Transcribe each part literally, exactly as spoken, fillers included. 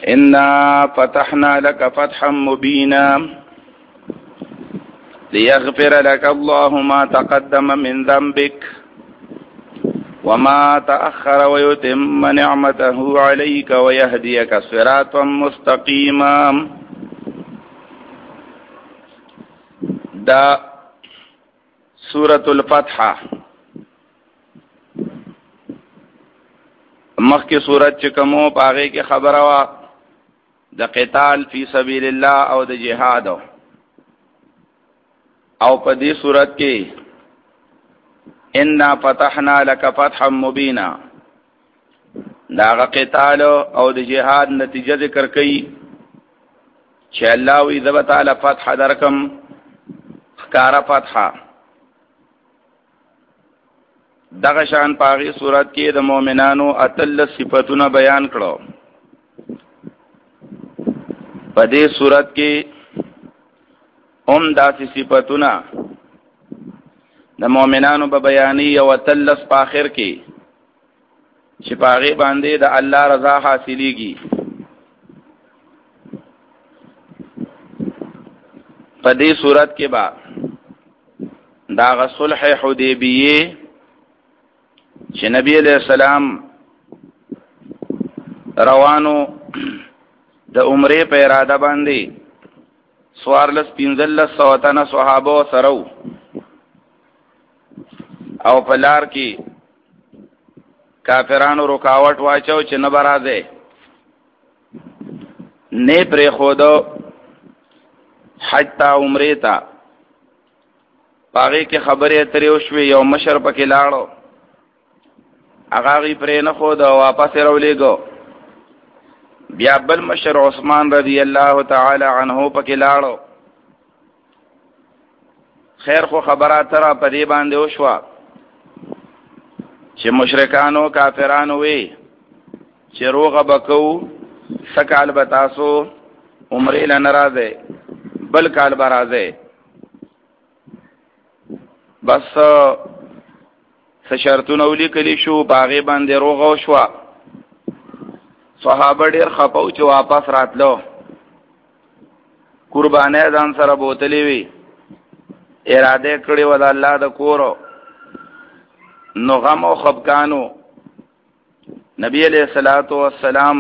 إنا فتحنا لك فتحا مبينا ليغفر لك الله ما تقدم من ذنبك وما تأخر ويتم نعمته عليك ويهديك صراطا مستقيما. دا سورة الفتح مخی سورت چکمو پاغے کی خبروا دا قتال فی سبیل اللہ او دا جہاد او پا دی سورت کی انا فتحنا لک فتحا مبینا دا غا قتال او دا جہاد نتیجہ ذکر کئی چھ اللہ وی ذبتال فتح درکم خکار فتحا دغشان پاغی صورت کې د مؤمنانو اتل صفاتونه بیان کړو. په دې صورت کې هم داسې صفاتونه د مؤمنانو په بیانې او اتل په اخر کې چې پاغي باندې د الله رضا حاصلېږي. په دې صورت کې با دا صلح حدیبیه چې نبی علیہ السلام روانو د عمره په اراده باندې سوارلس پینځلس سوتنه صحابه سره او په لار کې کافرانو رکاوټ واچو چې نه برازه نه پرې خودو حج تا عمره تا پاغه کې خبره اترې وشوي یو مشر پکې لاړو اغاغی پرې نه خو دا واپس راولېګو. بیا بل مشر عثمان رضی الله تعالی عنہ پکې لاړو. خیر خو خبرات را پدې باندې وشوا چې مشرکانو کافرانو وی چې روغه بکو سکال بتاسو عمره لنرازه بل کال برازه بس شرطونه ولیکلی شو باغې باندې روغه شو. صحابه ډېر خپو چې واپس راتلو قربانه ځان سره بوتلې وی اراده کړې و د الله د کورو نو غم او خفقانو. نبی علیہ الصلوۃ والسلام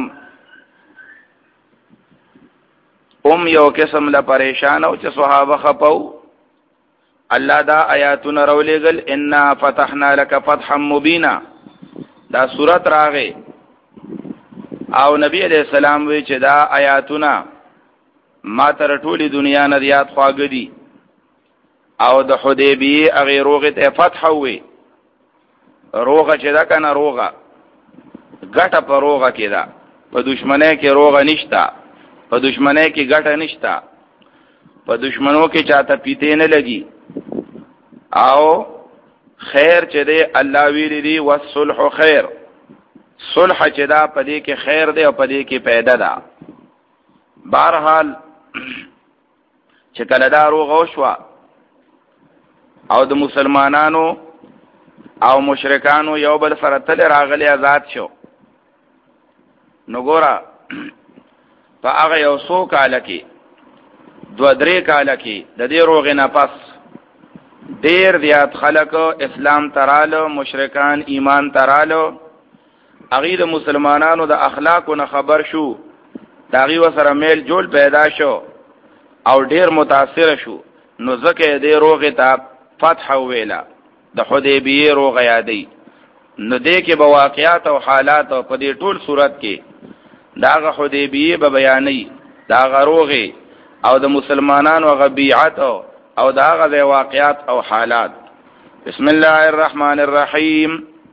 ام یو قسم له پریشان او چې صحابه خپو الله دا آیاتونه راولېګل انا فتحنا لك فتحا مبینا دا سورت راغې او نبی علیہ السلام وی چې دا آیاتونه ما تر ټولي دنیا نه زیات خواږه دي او د حدیبیه هغه روغه ته فتح وي روغه چې دا کنه روغه ګټه په روغه کې ده په دشمنه کې روغه نشتا په دشمنه کې ګټه نشتا په دشمنو کې چاته پیته نه لګي او خیر چې دی الله ویلی دی والصلح خیر صلح چې دا پدې کې خیر دی او پدې کې پیدا ده. بهرحال چې کله دا روغه وشوه او د مسلمانانو او مشرکانو یو بل سره تل راغلي آزاد شو نو ګوره په هغه یو څو کاله کې دو درې کاله کې د دې روغې نه پس ډیر زیات خلق اسلام ترالو مشرکان ایمان ترالو هغه د مسلمانانو د اخلاقو نه خبر شو داغي وسره میل جوړ پیدا شو او ډیر متاثر شو نو ځکه دې روغه ته فتح ویلا د حدیبیه روغه یادې نو دې کې بواقعات او حالات او په دې ټول صورت کې داغه حدیبیه به بیانې داغه روغه او د مسلمانانو غبیعت او او دا غزه واقعات او حالات. بسم الله الرحمن الرحیم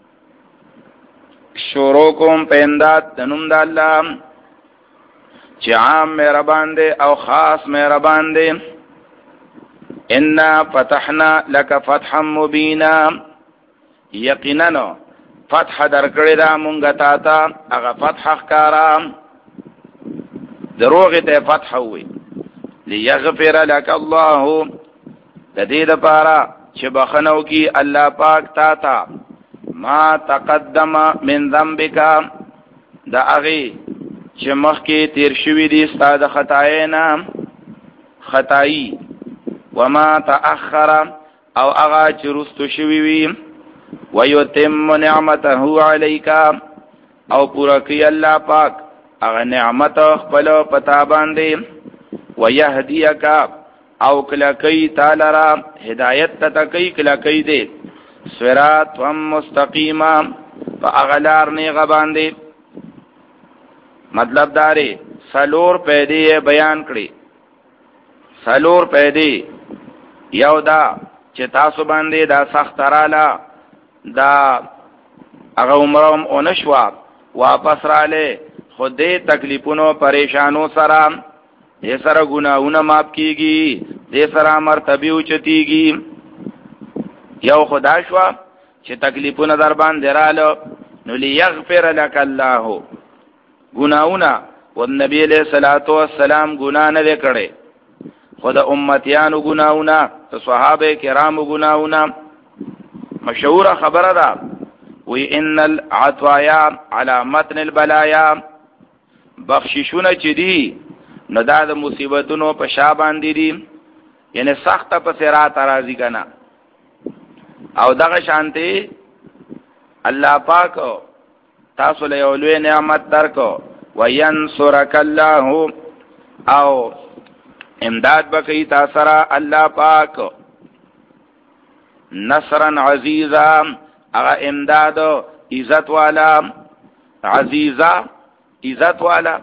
شروع کوم په انداد د نوم د الله چې عام مهربان دی او خاص مهربان دی. انا فتحنا لك فتحا مبینا یقینا فتح درکړی دا مونږ ته تا هغه فتح ښکارا دروغه ته فتح وي ليغفر لك الله د دې لپاره چې بخنو کی الله پاک تا تا ما تقدم من ذنبک دا هغه چې مخکې تیر شوي دي ستا د خطای نه خطایی، وما تأخر او هغه چې رستو شوي وي، ويتم نعمته عليك او پورا کوي الله پاک هغه نعمت خپل پتا باندې، ويهديك او کلکی تعالی را هدایت تکي کلکی دے صراط مستقیما فاغلار نیغه باندې. مطلب داري سلور پیدې بیان کړي. سلور پیدې یو دا چې تاسو باندې دا سخت رااله، دا هغه عمرهم اونشوا واپس رااله، خودې تکلیفونو پریشانو سره دې سره ګناہونه معاف کیږي، دې سره مرتبه اوچتيږي. یو خدا شوا چې تکلیفونه در باندې رااله نو ليغفر لك الله ګناہونه، او نبی علیہ الصلوۃ والسلام ګناه نه کړي، خود امتیانو ګناہونه، صحابه کرامو ګناہونه. مشهور خبره ده وی ان العطايا على متن البلايا، بخششونه چې دي نو دا د مصیبتونو په شا باندې دي، یعنی سخت په صراط راضی کنا. او دغه شانتي الله پاک تاسو له یو لوی نعمت درکو، وینصرک الله او امداد بکی تاسو را الله پاک نصرا عزیزا، هغه امداد عزت والا، عزیزا عزت والا،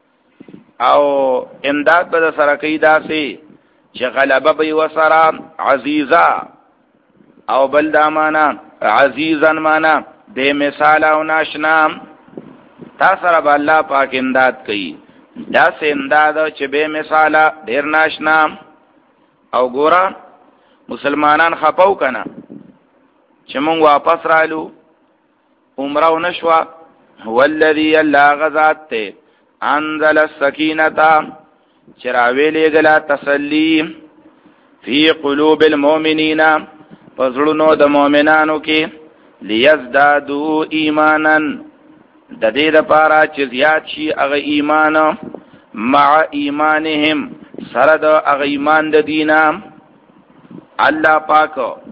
او امداد به سره کوي داسې چې غلبه به وسره عزیزا، او بل دا معنا عزیزا معنا بے مثال او ناشنا. تا سره به الله پاک امداد کوي، داسې امداد چې بے مثال ډیر ناشنا. او ګورا مسلمانان خپاو کنا چې مونږ واپس رالو عمره ونشوا، هو الذی الله غزاد ته انزل السکینه چراویلی گلا تسلی فی قلوب المؤمنین فزړونو د مؤمنانو کې، لیزدادو ایمانا د دې لپاره چې زیات شي هغه ایمان مع ایمانهم سره د هغه ایمان د دینه. الله پاک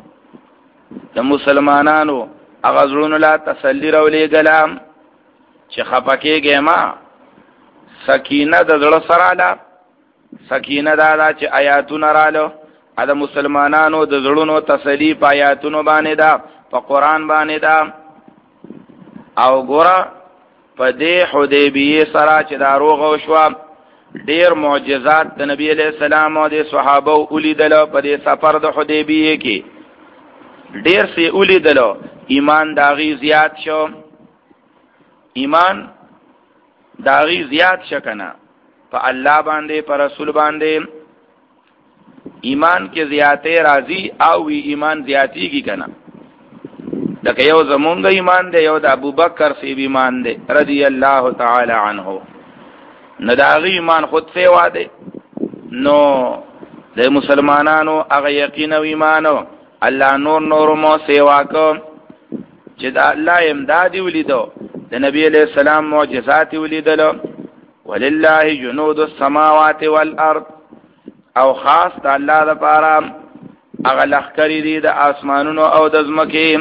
د مسلمانانو هغه زړونو لا تسلی راولې گلا چې خپکهږي ما سکینه د زړه سره لا سکینه دا دا چې آیاتونه رالو دا مسلمانانو د زړونو تسلی په آیاتونو باندې دا، په قران باندې دا. او ګوره په دې حدیبیه سره چې دا روغ شو، ډیر معجزات د نبی علیہ السلام او د صحابه ولیدل. په دې سفر د حدیبیه کې ډیر سي ولیدل، ایمان داغي زیات شو، ایمان داغي زیات شکنه په الله باندې، په رسول باندې. ایمان کې زیاتې راضی او ایمان زیاتی کی کنه. لکه یو زمونږ ایمان دی، یو د ابوبکر سی ایمان دی رضی الله تعالی عنه، نه داغي ایمان خود سیوا دی. نو د مسلمانانو هغه یقین او ایمان الله نور نور مو سیوا کو چې د الله امداد ولیدو، د نبی علیہ السلام معجزات ولیدلو. ولله جنود السماوات والارض، او خاص د الله لپاره هغه لخکری دي د اسمانونو او د زمکې.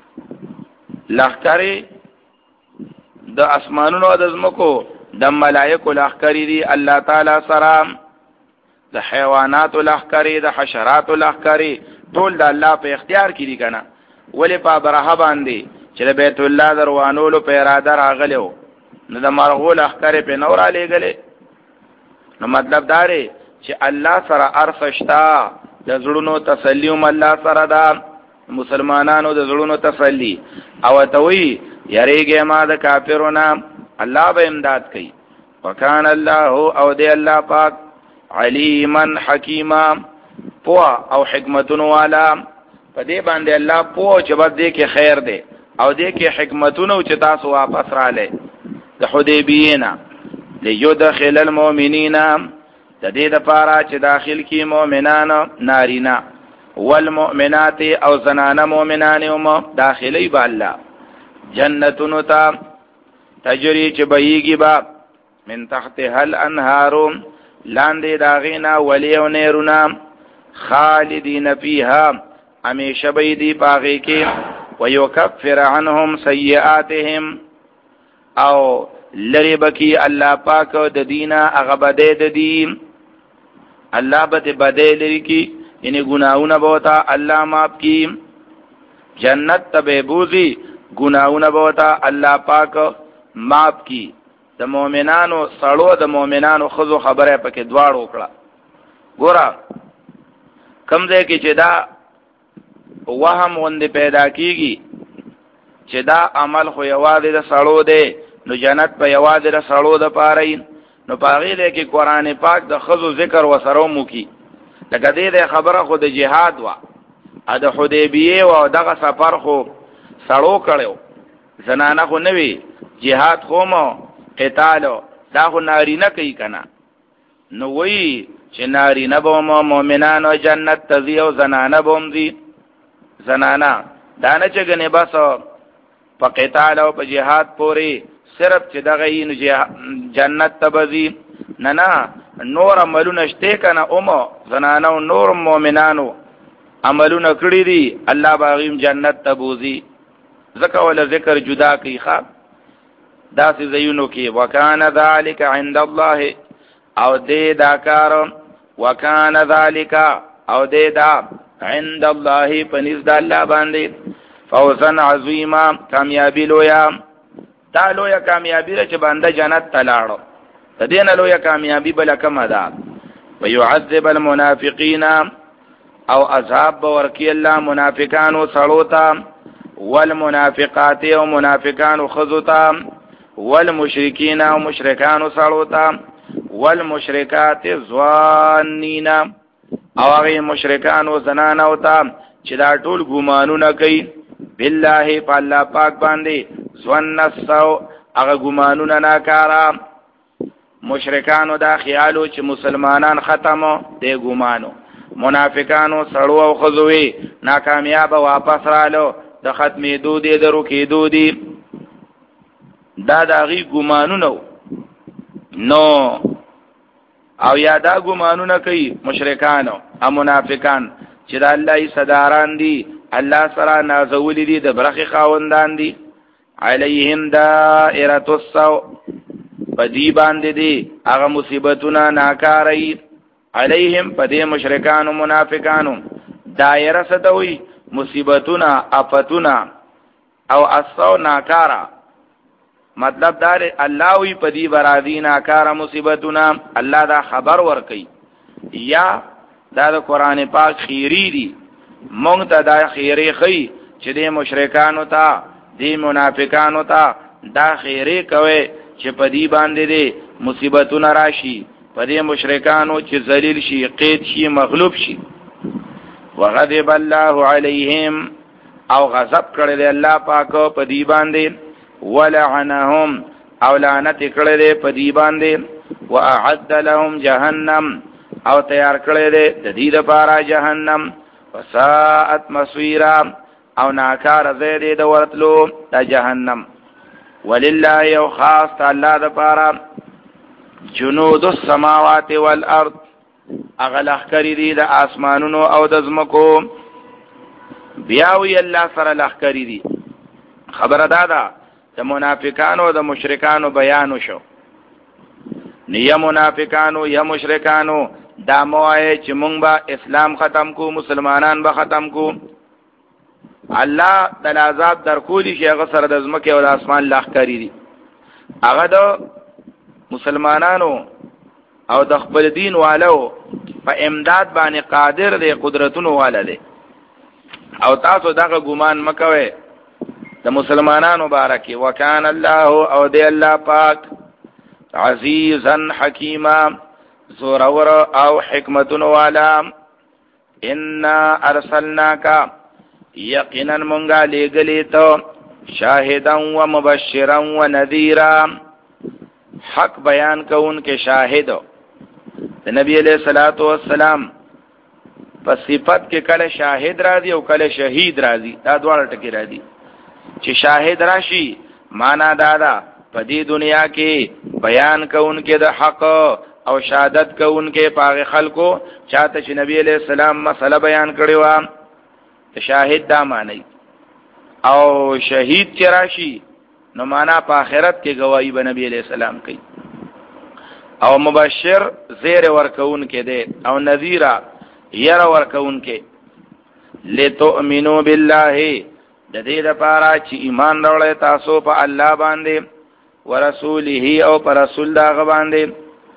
لخکری د اسمانونو او د زمکو د ملائکه لخکری دي الله تعالی سره، د حیوانات لخکری، د حشرات لخکری، ټول د الله په اختیار کې دي کنه. ولی په برها باندې چې بیت الله دروانولو په اراده راغلو نو د مرغول اخکر په نور علی غلې. نو مطلب دا دی چې الله سره ارفشتا د زړونو تسلی، هم الله سره دا مسلمانانو د زړونو تسلی. او توي یریږي ما د کافرونو، الله به امداد کوي. وکان الله او دی الله پاک علیما حکیما، پوها او حکمتونو والا. په دې باندې الله پوه چې بس دې کې خیر دی او دې کې حکمتونو چې تاسو واپس رااله د حدیبیه نه. لیدخل المؤمنین، د دې لپاره چې داخل کی مؤمنان نارینا والمؤمنات او زنانه مؤمنان هم داخلي به الله جنتونو ته تجری چې بهيږي با من تحتها الانهار لاندې داغینا ولی او نیرونا خالدین فیها همیشه به دی پاغي کې ويكفر عنهم سیئاتهم او لری بکی الله پاک د دینا هغه بده د دین الله به بده لري کی یعنی ګناونه بوتا الله معاف کی جنت تبه بوزي ګناونه بوتا الله پاک معاف کی د مؤمنانو سړو د مؤمنانو خزو خبره پکې دواړ وکړه ګوره کمزې کې چې دا وهم غوندې پیدا کیږي چې دا عمل خو یوازې د سړو دی نو جنت په یوازې د سړو د پاره نو پاغې دی کې قرآن پاک د خزو ذکر وسره مو کی لکه دې خبره خو د جهاد وا ا د حدیبیه او دغه سفر خو سړو کړو زنانه خو نوي جهاد خو مو قتال دا خو نارینه کوي کنه نو وی چې نارینه به مؤمنانو جنت تزي او زنانه بوم دي زنانا دانه چې غنه بس په قتال او په جهاد پوري صرف چې دغه جنت تبزي نه نه نور عملونه شته کنه اومو زنانه او نور مؤمنانو عملونه کړی دي الله باغیم جنت تبوزي زکه ول ذکر جدا کی ښا داسې زینو کې وکانه ذالک عند الله او دې دا کار وکانه ذالک او دې دا عند الله پنځ د الله باندې فوزن عظیما کامیابی لویا دا لویا کامیابی چې باندې جنت تلاړو د دین لویا کامیابی بل کما ده ويعذب المنافقین او عذاب ورکی الله منافقانو سړوتا والمنافقات او منافقانو خذوتا والمشرکین او مشرکانو سړوتا والمشرکات ظانین او هغه مشرکانو زنانه او تا چې دا ټول ګمانونه کوي بالله په الله پاک باندې ظن السو هغه ګمانونه ناکارا مشرکانو دا خیالو چې مسلمانان ختمو دی ګمانو منافقانو سړو او خذوي ناکامیاب واپس رالو د ختمې دو دي درو کې دو دي دا دغه ګمانونه نو او یادا ګمانونه کوي مشرکانو او منافقان چې د الله صداران دي الله سره نازولې دي د برخي خاوندان دي علیهم دائره السوء پدی باندې دي هغه مصیبتونه ناکاري علیهم پدې مشرکان او منافقانو دایره ستوي مصیبتونه افتونه او السوء ناکارا مطلب دار الله وی پدی برادی ناکارا مصیبتونه الله دا خبر ور کوي یا دا د قران پاک خیری دی مونږ ته دا خیری خي چې د مشرکانو ته د منافقانو ته دا خیری کوي چې پدی باندې دي مصیبتونه راشي پدی مشرکانو چې ذلیل شي قید شي مغلوب شي وغضب الله علیهم او غضب کړی دی الله پاک پدی باندې ولعنهم او لعنت کړی دی پدی باندې واعد لهم جهنم او تیار کړی دی د دې لپاره جهنم وساءت مصيرا او ناکار زیدی د ورتلو د جهنم ولله یو خاص الله د پاره جنود السماوات والارض اغلخ کری دی د اسمانونو او د زمکو بیاوی الله سره لخ کری دی خبر دادا د منافقانو او د مشرکانو بیان شو نیا منافقانو یا مشرکانو دا موای چې مونږ به اسلام ختم کو مسلمانان به ختم کو الله د عذاب در کولی شي هغه سره د زمکه او د اسمان لخ کری دی هغه د مسلمانانو او د خپل دین والو په امداد باندې قادر دی قدرتونو والا دی او تاسو دغه ګمان مکوئ د مسلمانانو بارکی وکان الله او دی الله پاک عزیزا حکیما زورور او حکمتون والا انا ارسلناکا یقینا منگا لگلی تو شاہدا و مبشرا و نذیرا حق بیان کون کے شاہد نبی علیہ الصلوۃ والسلام پس صفت کې کله شاهد راځي او کله شهید راځي دا دواړه ټکی راځي چې شاهد راشي معنا دا ده په دې دنیا کې بیان کوونکې د حق او شهادت کوونکې پاغه خلکو چاته چې نبی علیہ السلام مسله بیان کړی و شاهد دا معنی او شهید چې راشي نو معنا په آخرت کې گواہی به نبی علیہ السلام کوي او مبشر زیر ورکون کې دی او نذیر ير ورکون کې لتؤمنوا بالله د دې لپاره چې ایمان راوړی تاسو په الله باندې ورسوله او پر رسول دا باندې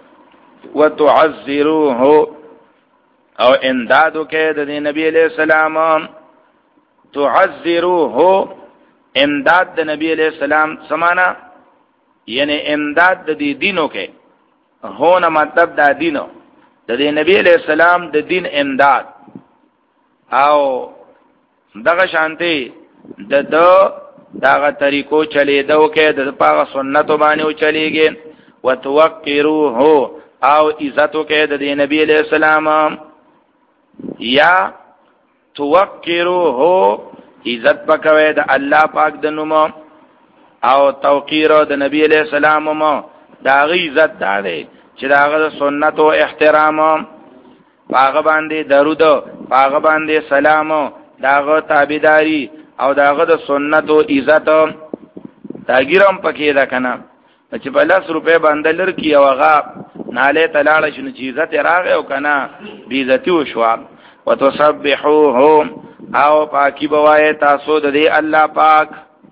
وتعذروه او امدادو کې د نبی علیہ السلام تعذروه امداد د نبی علیہ السلام سمانا یعنی امداد د دې دینو کې هونه مطلب دا دینو د دې نبی علیہ السلام د دین امداد او دغه شانتي د دو داغه طریقو چلی دو کې د پاغه سنتو باندې چلیږي وتوقروه او عزتو کې د دې نبی علیہ السلام یا توقروه عزت پکوي د الله پاک د نوم او توقیر د نبی علیہ السلام مو داغه عزت داله چې داغه سنت او احترام پاغه باندې درود پاغه باندې سلام داغه تابعداري او داغه د سنت او عزت تاګیرم پکې دا کنه چې په لاس روپے باندې لر کی او هغه ناله تلاړ شنو چې عزت راغی او کنه بی عزتی وشو وتسبحوه او پاکی بوائے تاسو د دې الله پاک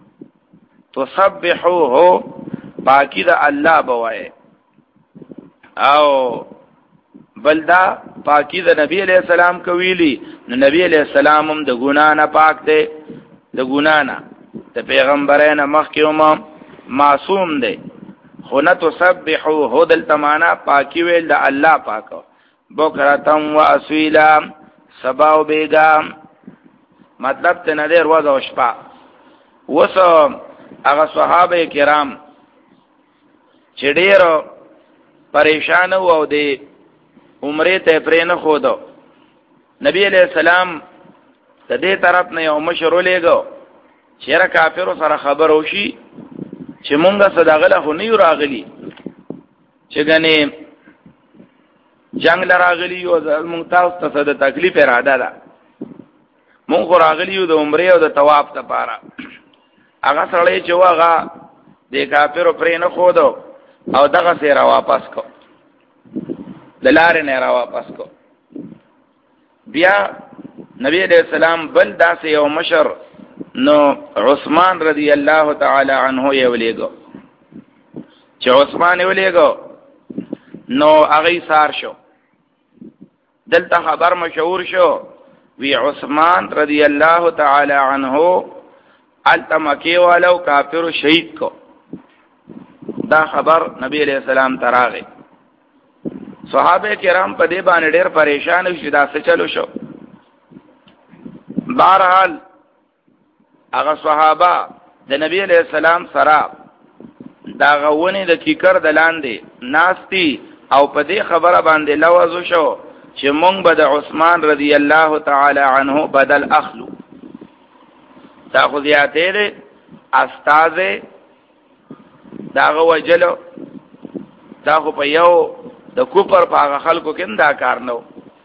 تسبحوه پاکی د الله بوائے او بلدا پاکی د نبی علیہ السلام کویلی نو نبی علیہ السلام هم د ګنا نه پاک دی د ګنا نه د پیغمبرانو مخکوم معصوم دی خو نه تسبحوه دل تمانا پاکی ویل د الله پاک بکرتم و اسویلا سبا و بیگام مطلب ته نه دی ورځ او شپه وسو هغه صحابه کرام چې ډېر پریشان وو د عمره ته پرې نه خودو نبی علیہ السلام د دې طرف نه یو مشر ولېګو چې را کافر سره خبر وشي چې مونږه صدقه له نه راغلي چې غني جنگ لراغلی او مونږ تاسو ته د تکلیف اراده ده مونږ راغلیو د عمره او د طواف لپاره هغه سره چې واغه د کافرو پرې نه خودو او دغه سره واپس کو د لارې نه را واپس کو بیا نبی علیہ السلام بل داسې یو مشر نو عثمان رضی الله تعالی عنہ یې ولېګو چې عثمان یې ولېګو نو هغه سار شو دلته خبر مشهور شو وی عثمان رضی الله تعالی عنہ التمکی والو کافر شهید کو دا خبر نبی علیہ السلام تراغه صحابه کرام په دې باندې ډېر پریشان شو دا څه چلو شو بهرحال هغه صحابه د نبی علیہ السلام سره دا غونې د کیکر د لاندې ناشتي او په دې خبره باندې لوازو شو چې مونږ به د عثمان رضی الله تعالی عنہ بدل اخلو دا خو زیاتې ده استاد دا وجلو دا خو په یو د کوپر په خلکو کې دا کار نو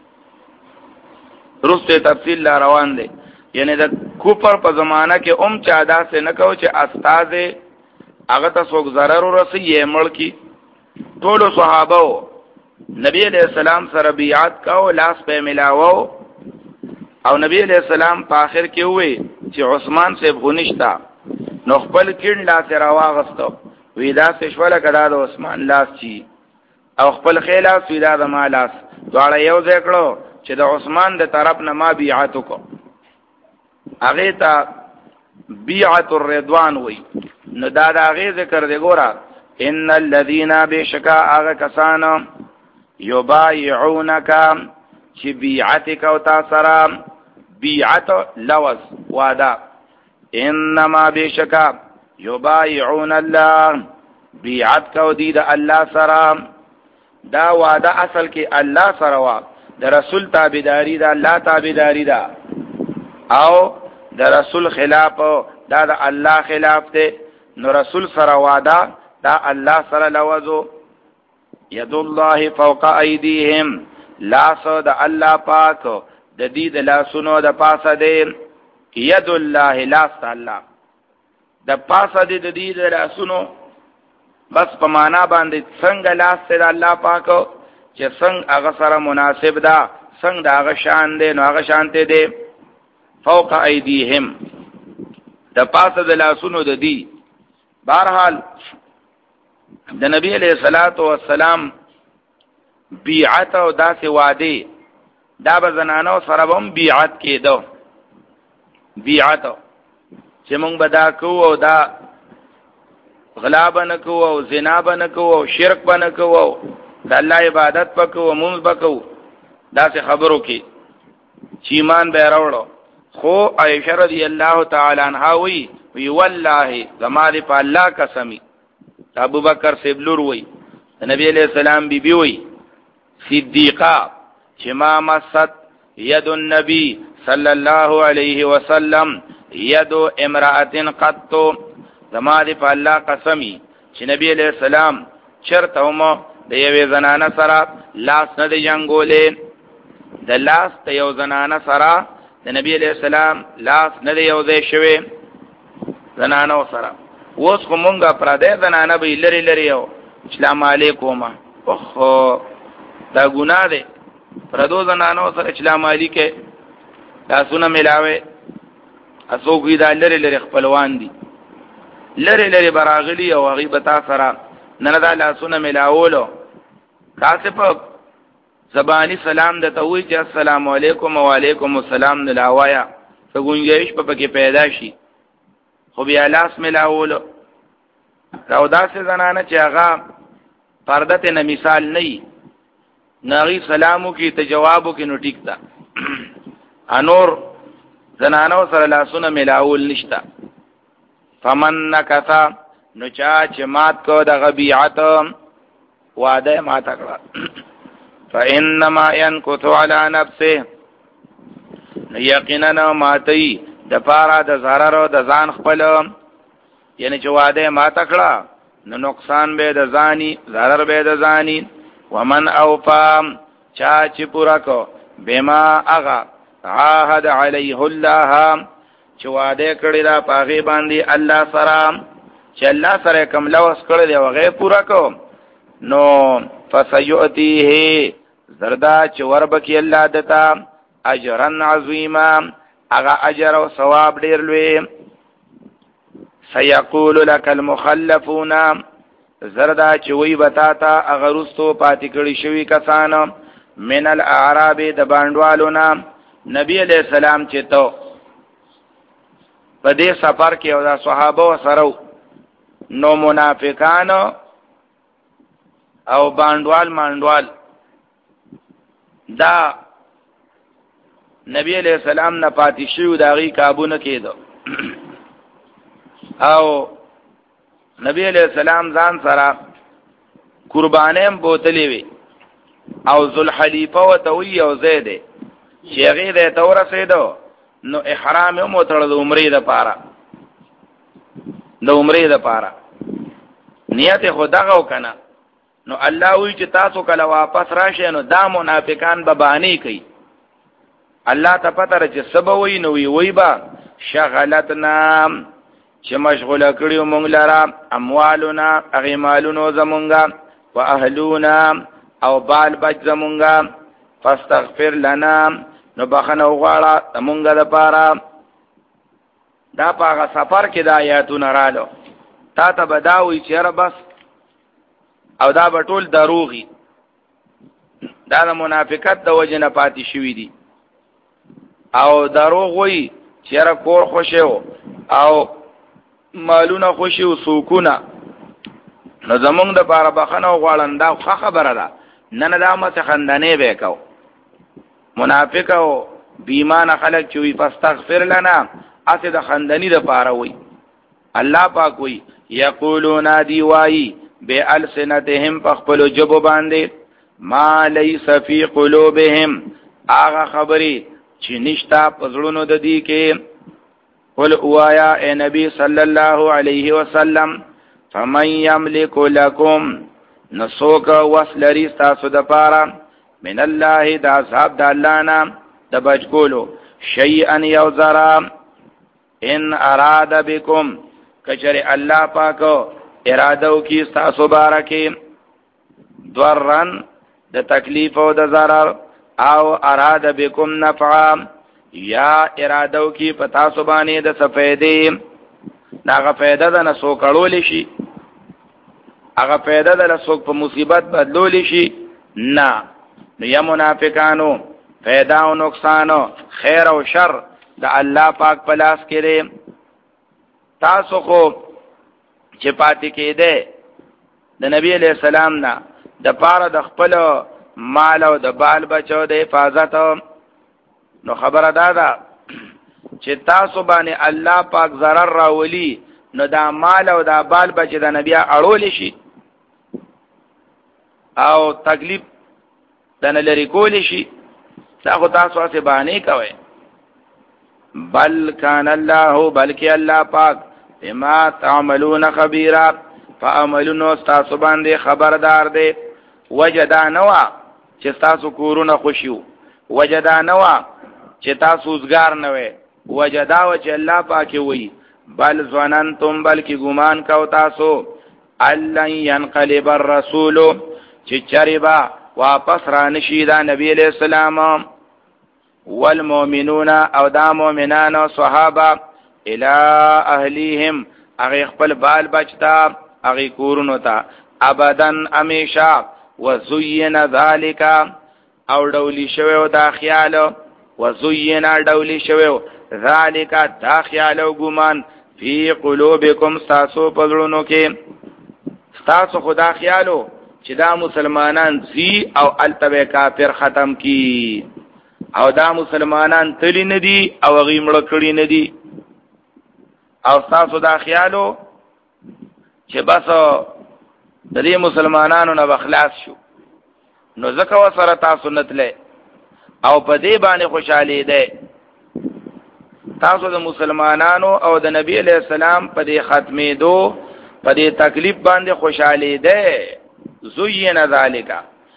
روسته تفصیل لا روان دي یعنی د کوپر په زمانہ کې اوم چا دا سه نه کو چې استاد هغه ته څوک zarar ورسي یې مړ کی ټول صحابه نبی علیہ السلام سره بیعت کاو لاس په ملاوو او نبی علیہ السلام په آخر کې وې چې عثمان سے غنښتا نو خپل کین لاس راواغستو وی دا سشوله کړه د عثمان لاس چی او خپل خیلا سیدا د ما لاس دواړه یو ځای کړو چې د عثمان د طرف نه ما بیعت وکړو هغه ته بیعت الرضوان وی نو دا د هغه ذکر دی ګوره ان الذين بشکا هغه کسان یبایعونک چې بیعت کو تا سره بیعت لوز وعده انما بشکا یبایعون الله بیعت کو دی د الله سره دا وعده اصل کې الله سره وا د رسول تابعداري دا الله تابعداري دا او د رسول خلاف دا د الله خلاف ته نو رسول سره وعده دا الله سره لوزو ید الله فوق ایدیهم لاس د الله پاک د دې د لاسونو د پاسه دی ید الله لاس الله د پاسه دی د دې د لاسونو بس په معنا باندې څنګه لاس د الله پاک چې څنګه هغه سره مناسب ده څنګه دا هغه شان دی نو هغه شان ته دی فوق ایدیهم د پاسه د لاسونو د دې بهرحال د نبی علیہ الصلوۃ والسلام بیعت او داسې وعده دا به زنانو سره هم بیعت کېدو بیعت چې مونږ به دا کوو او دا غلا به نه کوو او زنا به نه کوو او شرک به نه کوو د الله عبادت به کوو مونږ به کوو داسې خبرو کې چې ایمان به راوړو خو عائشہ رضی الله تعالی عنها وی وی والله زما دې په الله قسمی ابو بکر سیبلور وی نبی علیہ السلام بی بی وی صدیقہ چې ما مست ید النبی صلی الله علیه وسلم ید امرأة قط زما دې په الله قسمی چې نبی علیہ السلام چرته هم د یوې زنانه سره لاس نه دی جنګولې د لاس ته یو زنانه سره د نبی علیہ السلام لاس نه دی یو ځای شوی زنانو سره اوس خو مونږه پردې زنانه به لری لری یو اسلام علیکم اوه دا ګناه ده پردو زنانو سره اسلام علیکه لاسونه ملاوي اسوګي دا لری لری خپلوان دي لری لری براغلی او غیبتا سره نه دا لاسونه ملاولو تاسو په زبانی سلام د توي چې السلام علیکم و علیکم السلام د لاوایا څنګه گنجائش په پکې پیدا شي خو بیا لاس ملاولو راو داسې زنانه چې هغه پرده ته مثال نه ناغي سلامو کې ته جوابو کې نو ټیک تا انور زنانو سره لاسونه ملاول نشتا فمن نکتا نو چا چې مات کو د غبیعت وعده مات کړه فانما ينكث على نفسه یقینا ماتي د پارا د zarar او د ځان خپل یعنی چې وعده مات کړه نو نقصان به د ځاني zarar به د ځاني ومن اوفا چا چې پورا کو بما اغا عهد علیه الله چې وعده کړی دا پاغي باندې الله سره چې الله سره کوم لوس کړی دی هغه پورا کو نو فسيؤتيه زردا چې وربکی الله دتا اجرن عظیما هغه اجر او ثواب ډیر لوی سيقول لك المخلفون زردا چې وی بتا تا هغه رستو پاتې کړي شوی کسان من الاعراب د باندوالونا نبی علیہ السلام چې تو په دې سفر کې او د صحابه سره نو منافقان او باندوال ماندوال دا نبی علیہ السلام نه پاتې شو داغي قابو نه کېدو او نبی علیہ السلام ځان سره قربانیم بوتلې وي او ذل حلیفه او توي او زید چې هغه د تور سیدو نو احرام هم وتړل د عمرې د پاره د عمرې د پاره نیت خدغه وکنه نو الله وی چې تاسو کله واپس راشئ نو دا منافقان به بانی کوي الله ته پته چې سبا وی نو وی وی با شغلتنا چې مشغوله کړیو مونږ لاره اموالنا هغه مالونو زمونږه واهلونا او بال بچ زمونږه فاستغفر لنا نو بخنه وغواړه زمونږه د پاره دا پاغه سفر کې د آیاتونه رالو تا ته بداوي چې بس او دا بټول دروغي دا د منافقت د وجه نه پاتې شوی دي او دروغ وي چې کور خوشو او مالونه خوشي او سکونه نو زمونږ د پاره بخنه وغواړن دا ښه خبره ده نه نه دا مت خندنه به کو منافق او بیمان خلق چوي فاستغفر لنا اسه د خندنی د پاره وي الله پاک وي یقولون دی وای به السنتهم فخپل جب باندې ما ليس في قلوبهم هغه خبري چې نشتا پزړونو د دې کې قل اوایا اے نبی صلی الله علیه وسلم فمن یملک لکم نسوک وصلری ستاسو د پاره من الله د عذاب د الله نه د بچکولو شیئا یو ذرا ان اراد بكم کچری الله پاک ارادو کی ستاسو بارکی ضررن د تکلیف او د ضرر او اراد بكم نفعا یا ارادو کی پتا سبانی د سفیدی داغه پیدا د نسو کړول شي هغه پیدا د نسو په مصیبت بدلول شي نه نو یا منافقانو پیدا او نقصان خیر او شر د الله پاک پلاس کړي تاسو خو چې پاتې کېده د نبی علیہ السلام نه د پاره د خپل مال او د بال بچو د حفاظت نو خبره دادا چې تاسو باندې الله پاک zarar راولي نو دا مال او دا بال بچ د نبی اړول شي او تکلیف دنه لري کول شي دا خو تاسو څه باندې کوي بل کان الله بلکی الله پاک بما تعملون خبيرا فعملون تاسو باندې خبردار دی وجدا نوا چې تاسو کورونه خوشیو وجدا نوا چې تاسو زګار نه وي وجدا و چې الله پاک وي بل ظننتم بلکی ګمان کو تاسو ان ينقلب الرسول چې چریبا واپس را نشي دا نبی علیہ السلام والمؤمنون او دا مؤمنان او صحابه الى اهلیهم هغه خپل بال بچتا هغه کورونو ته ابدن امیشا وزین ذالک او دولی شوی دا خیال وزین دولی شوی ذالک دا خیال او ګمان فی قلوبکم تاسو پزړونو کې تاسو خدا خیالو چې دا مسلمانان زی او التبه کافر ختم کی او دا مسلمانان تلی ندی او غی مړ کړی ندی او تاسو دا خیالو چې بس د دې مسلمانانو نه بخلاص شو نو زکه وسره تاسو نتله او په دې باندې خوشالي ده تاسو د مسلمانانو او د نبی علیہ السلام په دې ختمې دو په دې تکلیف باندې خوشالي ده زین ذالک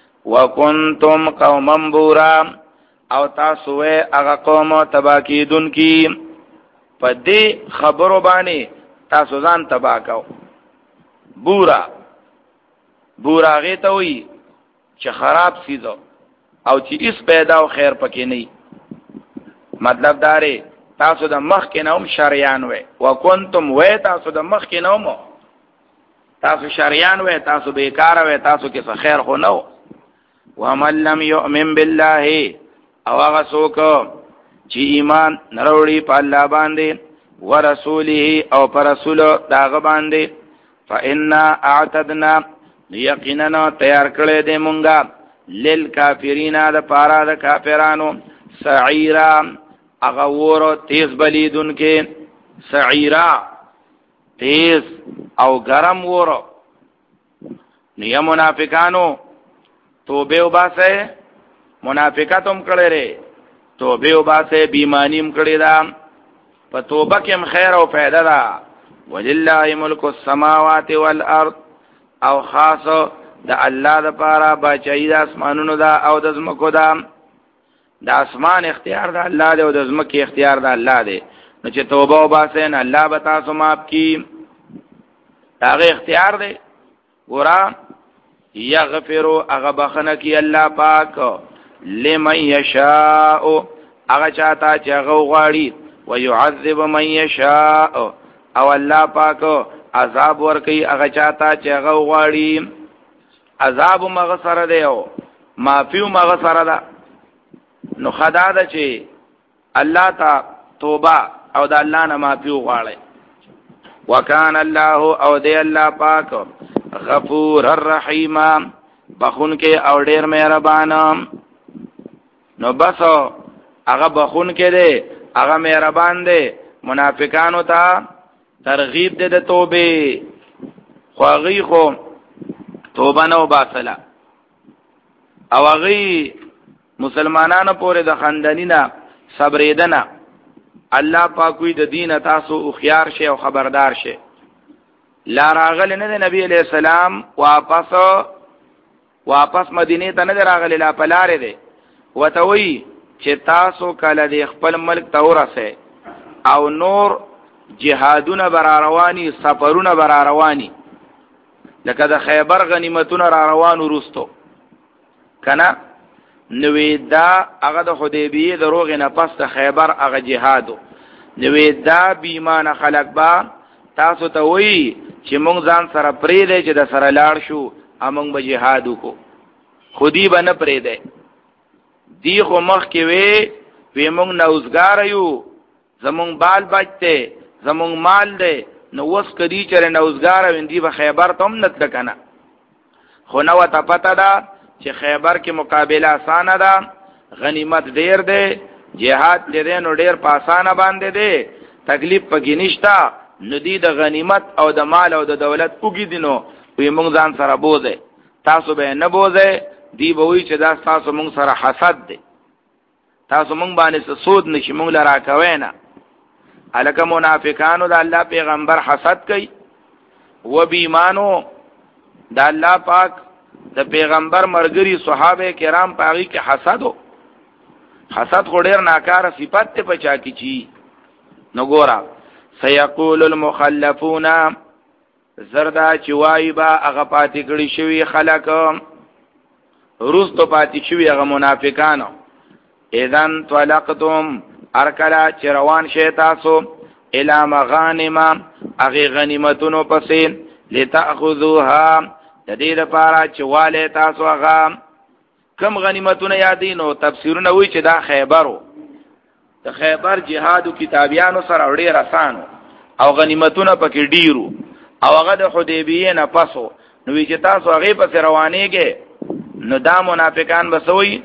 وکنتم قوما بورا او تاسو هغه قوم تباکیدون کی په دې خبرو باندې تاسو ځان تبا کو بورا بورا غي ته وي چې خراب سيزو او چې اس پیدا او خیر پکې نه مطلب داري تاسو د مخ کې نوم شریان وې وکنتم وې تاسو د مخ کې نوم تاسو شریان وې تاسو بیکار وې تاسو کې څه خیر خو نو ومن لم يؤمن بالله او هغه څوک چې ایمان نروړي په الله باندې ورسوله او پر رسول داغه باندې فإنا اعتدنا یقینا تیار کړی دی مونږه للکافرین د پارا د کافرانو سعیرا هغه ورو تیز بلیدون کې سعیرا تیز او گرم ورو نیا منافقانو توبه وباسه منافقتم کړي ره توبه وباسه بیمانیم کړي دا په توبه کې خیر او فائدہ ده ولله ملک السماوات والارض او خاص د الله د پاره بچی د اسمانونو دا او د زمکو دا د اسمان اختیار د الله دی او د زمکه اختیار د الله دی نو چې توبه وباسه نه الله به تاسو معاف کی هغه اختیار دی ګورا یغفرو هغه بخنه کی الله پاک لمن یشاء هغه چاته چې هغه غواړي ويعذب من یشاء او الله پاک عذاب ورکي هغه چاته چې هغه غواړي عذاب مغفر دی او معفو مغفر ده نو خدا ده چې الله تا توبه او د الله نه معفو غواړي وکان الله او دی الله پاک غفور الرحیم بخون کې او ډیر مهربان نو بس هغه بخون کې دی هغه مهربان دی منافقانو ته ترغیب دې د توبه خواغي خو توبه نو باطله او هغه مسلمانانو پورې د خندنینا صبرېدنه الله پاک وي د دین تاسو او خيار شي او خبردار شي لا راغلی نه دی نبی علیہ السلام واپس واپس مدینه ته نه راغلی لا پلار دی وته وی چې تاسو کله د خپل ملک ته ورسه او نور جهادونه بر رواني سفرونه بر رواني لکه د خیبر غنیمتونه را روانو رستو کنه نوې دا هغه د حدیبیه د روغ نه پس د خیبر هغه جهادو نوې دا بیمانه خلق با تاسو ته وی چې مونږ ځان سره پرې دی چې د سره لاړ شو امونږ به جهاد وکړو خودی به نه پرې دی دی خو مخ کې وی وی مونږ نوزګار یو زمونږ بال بچته زمونږ مال دی نو وس کدی چې نوزګار وندي به خیبر ته هم نتل کنه خو نو ته پته ده چې خیبر کې مقابله آسان ده غنیمت ډیر دی جهاد دې نو ډیر په آسان باندې دی تکلیف پکې نشتا ندی د غنیمت او د مال او د دولت وګی دینو وی مونږ ځان سره بوزه تاسو به نه بوزه دی به وی چې دا تاسو مونږ سره حسد دی تاسو مونږ باندې سود نشي مونږ لرا کوینا الکه منافقانو د الله پیغمبر حسد کوي و بیمانو د الله پاک د پیغمبر مرګري صحابه کرام پاغي کې حسدو حسد خو ډیر ناکاره صفت ته پچا کی چی نو ګورا سيقول المخلفون زردا چوای با هغه پاتې کړي شوی خلک روستو پاتې شوی هغه منافقانو اذن طلقتم ارکلا چروان شي تاسو الی مغانم اغه غنیمتونو پسې لتاخذوها د دې لپاره چې والے تاسو هغه کم غنیمتونه یادینو تفسیرونه وی چې دا خیبرو د خیبر جهاد او کتابیانو سره ډېر آسانو او غنیمتونه پکې ډیرو او هغه د حدیبیه نه پسو نو چې تاسو هغه پس روانېږئ نو دا منافقان بسوي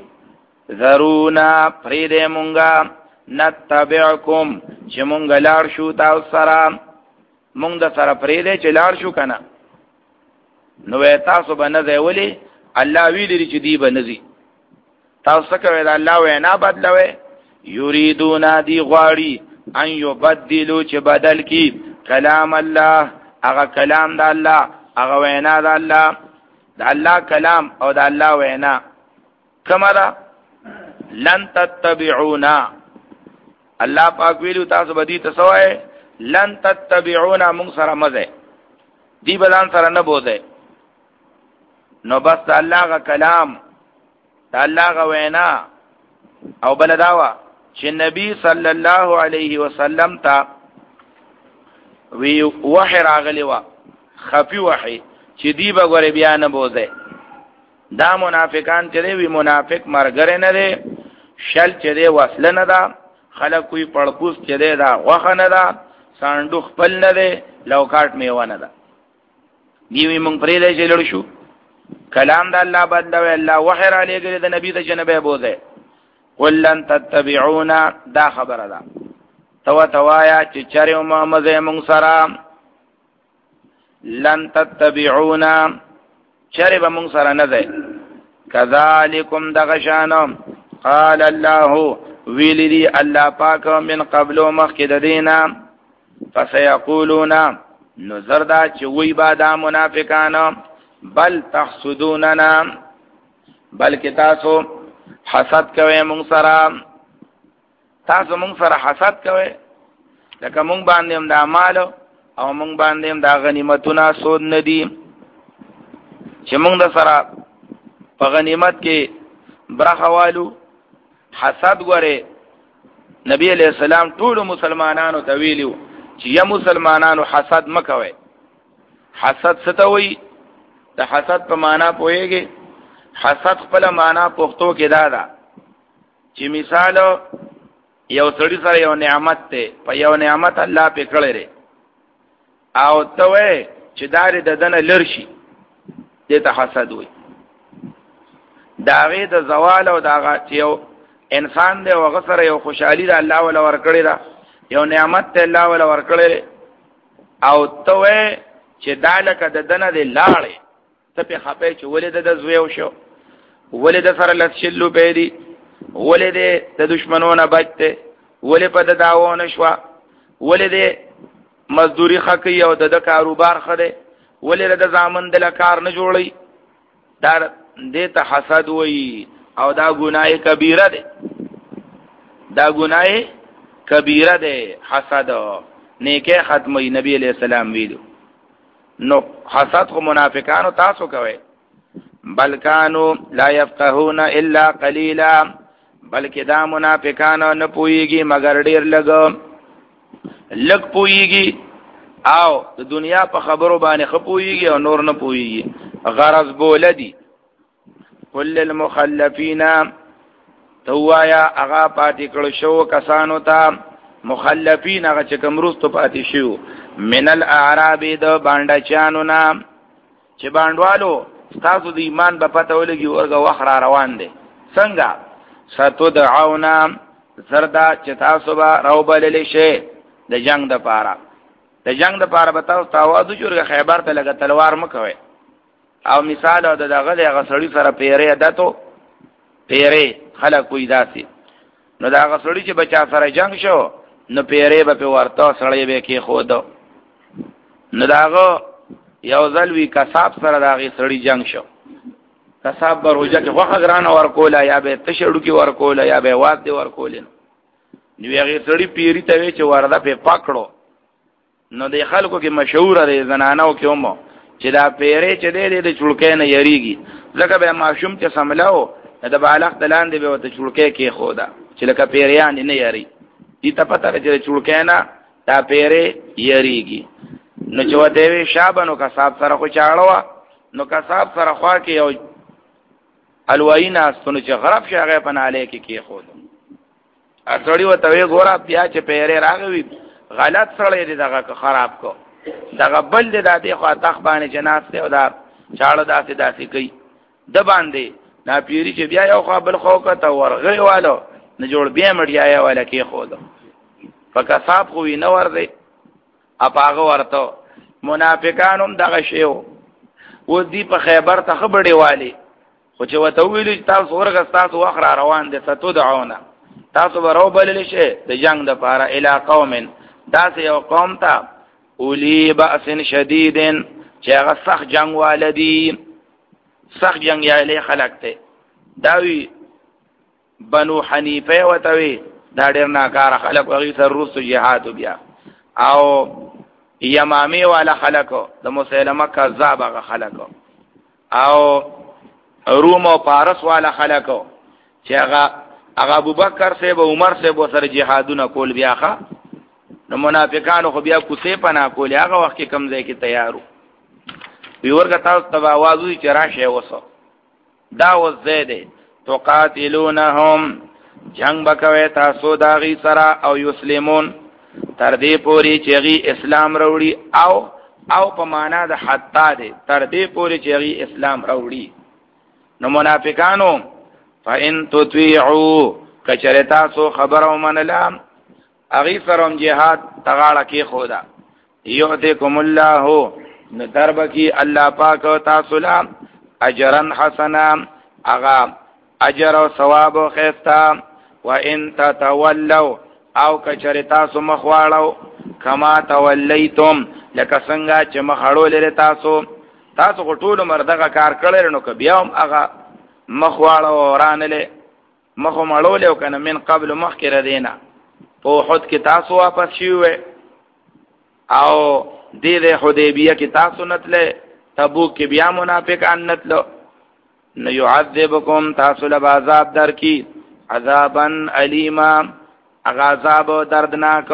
ذرونا پریده مونگا نتبعکم چې مونږ لاړ شو تاسو سره مونږ د سره پریده چې لاړ شو کنه نو تاسو باندې ځولې الله ویلي چې دی باندې تاسو کوي دا الله وینا بدلوي یریدون دی غواړي ان یبدلوا چې بدل کی کلام الله هغه کلام د الله هغه وینا د الله د الله کلام او د الله وینا کما دا لن تتبعونا الله پاک ویلو تاسو بدی تسوای لن تتبعونا مون سره مزه دی بلان سره نه بوزه نو بس د الله غ کلام د الله غ وینا او بل داوا چې نبی صلی الله علیه وسلم تا وی وحی راغلی وا خفی وحی چې دی به غره بیا نه بوزه دا منافقان چې وی منافق مرګره نه دی شل چې دی وصله نه ده خلک کوئی پړپوس چې دی دا غوخه نه ده ساندو خپل نه دی لوکاټ میوه نه ده دی وی مونږ پرې لې چلړ شو کلام د الله بدلوي الله وحی را لېګل د نبی د جنبه بوزه ولن تتبعونا دا خبره ده تو توایا چې چره محمد مونږ سره لن تتبعونا چره به مونږ سره نه ده کذالکم دغشانم قال الله ویلی الله پاک من قبل مخکد دینا فسيقولون نظر دا چې وی بادا منافقان بل تحسدوننا بلکې تاسو حسد کوي مونږ سره تاسو مونږ سره حسد کوي لکه مونږ باندې هم د اعمال او مونږ باندې هم د غنیمتونو سود ندي چې مونږ د سره په غنیمت کې برخوالو حسد غره نبی علیہ السلام ټول مسلمانانو ته ویلو چې یا مسلمانانو حسد مکوي حسد ستوي د حسد په معنا پوهیږي حسد خپل معنا پښتو کې دا ده چې مثال یو سړی سره یو نعمت ته په یو نعمت الله په کړی لري او ته وې چې دار د دنه لرشي دې ته حسد وي داغه د زوال او داغه یو انسان دی او غسر یو خوشحالي ده الله ولا ورکړی ده یو نعمت ته الله ولا ورکړی او ته وې چې دالک د دنه دی لاړې ته په خپې چې ولید د زویو شو ولید سره لښلو پیری ولید د دشمنونو بچته ولې په داوونه شو ولید مزدوری خکې او د کاروبار خده ولې د زامن د کار نه جوړي دا دې ته حسد وایي او دا ګناه کبیره ده دا ګناه کبیره ده حسد نیکه ختمي نبی علیہ السلام ویلو نو حسد خو منافقانو تاسو کوي بل کانوا لا يفقهون الا قليلا بلکې دا منافقانو نه پويږي مگر ډیر لګ لګ پويږي او د دنیا په خبرو باندې خپويږي او نور نه پويږي غرض بولدي كل المخلفين توایا هغه پاتې کړو شو کسانو ته مخلفین هغه چې کوم روستو پاتې شو من الاعراب د باندچانو نا چې باندوالو تاسو د ایمان په پته ولګي ورغه وخر روان دي څنګه ستدعونا زردا چې تاسو به راوبلل شي د جنگ د پاره د جنگ د پاره به تاسو تاوازو جوړه خیبر ته لګه تلوار مکوي او مثال د دغه د غسړی سره پیری داتو پیری خلک کوی داسي نو دا غسړی چې بچا سره جنگ شو نو پیری به په ورته سړی به کې خود نو داغه یو ځلوي کساب سره داغه سړی جنگ شو کساب بروجه کې خوخه ګران ورکولا یا به تشړو کې ورکولا یا به واد دی ورکول نو هغه سړی پیری ته چې ورده په پکړو نو د خلکو کې مشهور دی زنانو کې هم چې دا پیری چې دی د چړکې نه یریږي ځکه به ماشوم چې سملاو د بالغ دلان دی به ته چړکې کې خودا چې لکه پیریان نه یری دې ته پته چې چړکې نه دا پیری یریږي نو چې وته وی شابانو کساب سره خو چاړو نو کساب سره خوا کې یو الواینا استونو چې غرب شاغه پناله کې کې خود اټړی وته وی ګورا بیا چې پیری راغوي غلط سره دې دغه خراب کو دغه بل دې د دې خوا تخ باندې جنات ته ودا چاړه داسې داسې کوي د باندې نا پیری چې بیا یو خپل خو کته ورغی والو نه جوړ بیا مړیا یا والا کې خود فکساب خو نه ور دی اپاغه ورته منافقانم دغه شیو و دې په خیبر ته خبرې والی خو چې وته ویل تاسو ورغ تاسو واخر روان دي ستو دعونا تاسو برو بلل شي د جنگ د پاره الی قوم داس یو قوم ته اولی باس شدید چې هغه سخت جنگ والدی سخت جنگ یې خلق ته داوی بنو حنیفه وتوی دا ډیر ناکار خلق وغي سر روس جهاد بیا او یمامی والا خلقو د مسلمه کذاب هغه خلقو او روم او پارس والا خلقو چې هغه هغه ابوبکر سے به عمر سے به سره جهادونه کول بیاخه نو منافقانو خو بیا کوسه پنا کول هغه وخت کې کم ځای کې تیارو وی ورګه تاسو ته आवाज چې راشه وسو دا وزیده تو قاتلونهم جنگ بکوي تاسو داغي سرا او یسلمون تر دې پوری چې اسلام وروړي او او په معنا د حتا دي تر دې پوری چې اسلام وروړي نو منافقانو فإن تطيعوا کچرتا سو خبر او منلام اغي سرم جهاد تغاړه کې خدا يهديكم الله ندربکی الله پاک تاسو لا اجرن حسنا اغا اجر او ثواب او خیستا وان تتولوا او کچرتا سو مخواړو کما تولیتم لکه څنګه چې مخړو لري تاسو تاسو ټول مردغه کار کړل نو که بیا هم هغه مخواړو ورانله مخو مړول او کنه من قبل مخکره دینا په خود کې تاسو واپس شوه او دې د حدیبیه کې تاسو نتله تبوک کې بیا منافقان نتلو نو يعذبكم تاسو له عذاب درکې عذابا الیما عذاب دردناک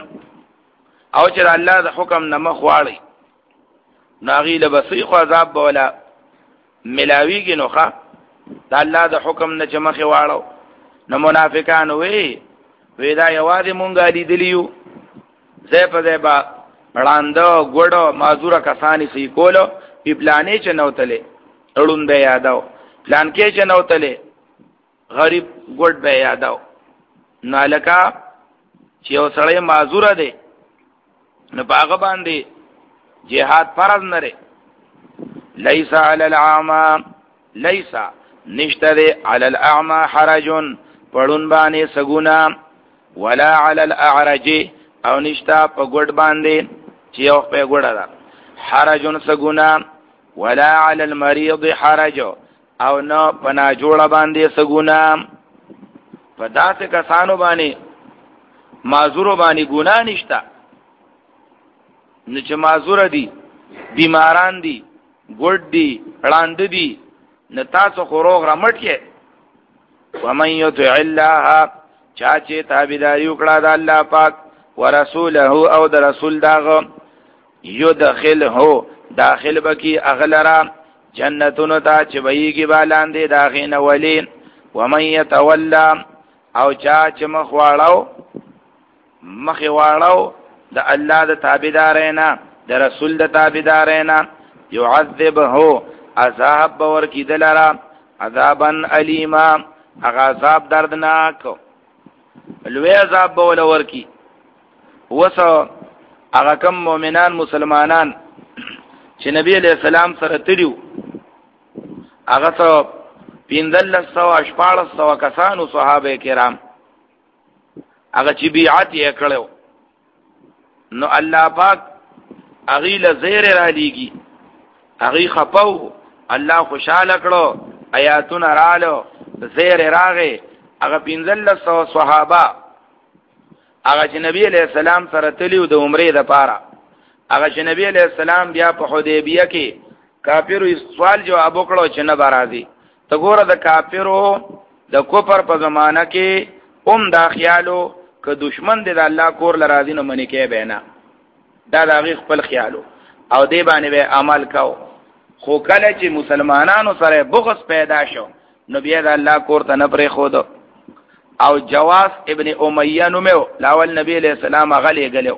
او چې الله د حکم نه مخواړي ناغي له بسيخ عذاب بولا ملاویږي نوخه د الله د حکم نه چې مخې واړو نو منافقان وې وې دا یوازې مونږه لیدلیو زه په ځای با وړاندو ګوړو مازوره کسانی سې کولو په پلانې چې نوتلې اړوند به یاداو پلان کې چې نوتلې غریب ګډ به یاداو نالکا چې اوسړې مازوره ده نو باغ باندې جهاد فرض نه ليس على الاعمى ليس نشتره على الاعمى حرج پړون باندې سګونا ولا على الاعرج او نشتا په ګډ باندې چې یو په ګوړه ده حرجن سګونا ولا علی المریض حرج او نه پنا جوړه باندې سګونا په داسې کسانو باندې معذور باندې ګناه نشتا نو چې معذور دي بیماران دي ګډ دي وړاند دي نه تاسو خو روغ رمټ کې ومن یطع الله چا چې تابعداري وکړه د الله پاک ورسوله او د رسول داغه یدخله داخل بکی اغلرا جنتونو تا چې ویږي بالاندې داغینه ولین ومن يتولى او چا چې مخ واړو مخ واړو د الله د تابعدارینا د رسول د تابعدارینا يعذبه عذاب باور کی دلرا عذابا الیما عذاب دردناک لوی عذاب باور ورکی وسو هغه کم مؤمنان مسلمانان چې نبی علیہ السلام سره تریو هغه ته پینځل سو اشپاړ سو کسانو صحابه کرام هغه چې بیعت یې کړو نو الله پاک هغه له زیر را لېږي هغه خپاو الله خوشاله کړو آیاتونه رالو زیر راغې هغه پینځل سو صحابه هغه چې نبی علیہ السلام سره تلیو د عمرې د پاره هغه چې نبی علیہ السلام بیا په حدیبیه کې کافرو سوال جواب وکړو چې نه راځي ته ګوره د کافرو د کوپر په زمانہ کې اوم دا خیالو که دشمن دې د الله کور لراځي نو منی کې بینا دا د هغه خپل خیالو او دې باندې به عمل کاو خو کله چې مسلمانانو سره بغض پیدا شو نو بیا د الله کور ته نه پرې خود او جواس ابن امیہ نومو لاول نبی علیہ السلام غلی غلو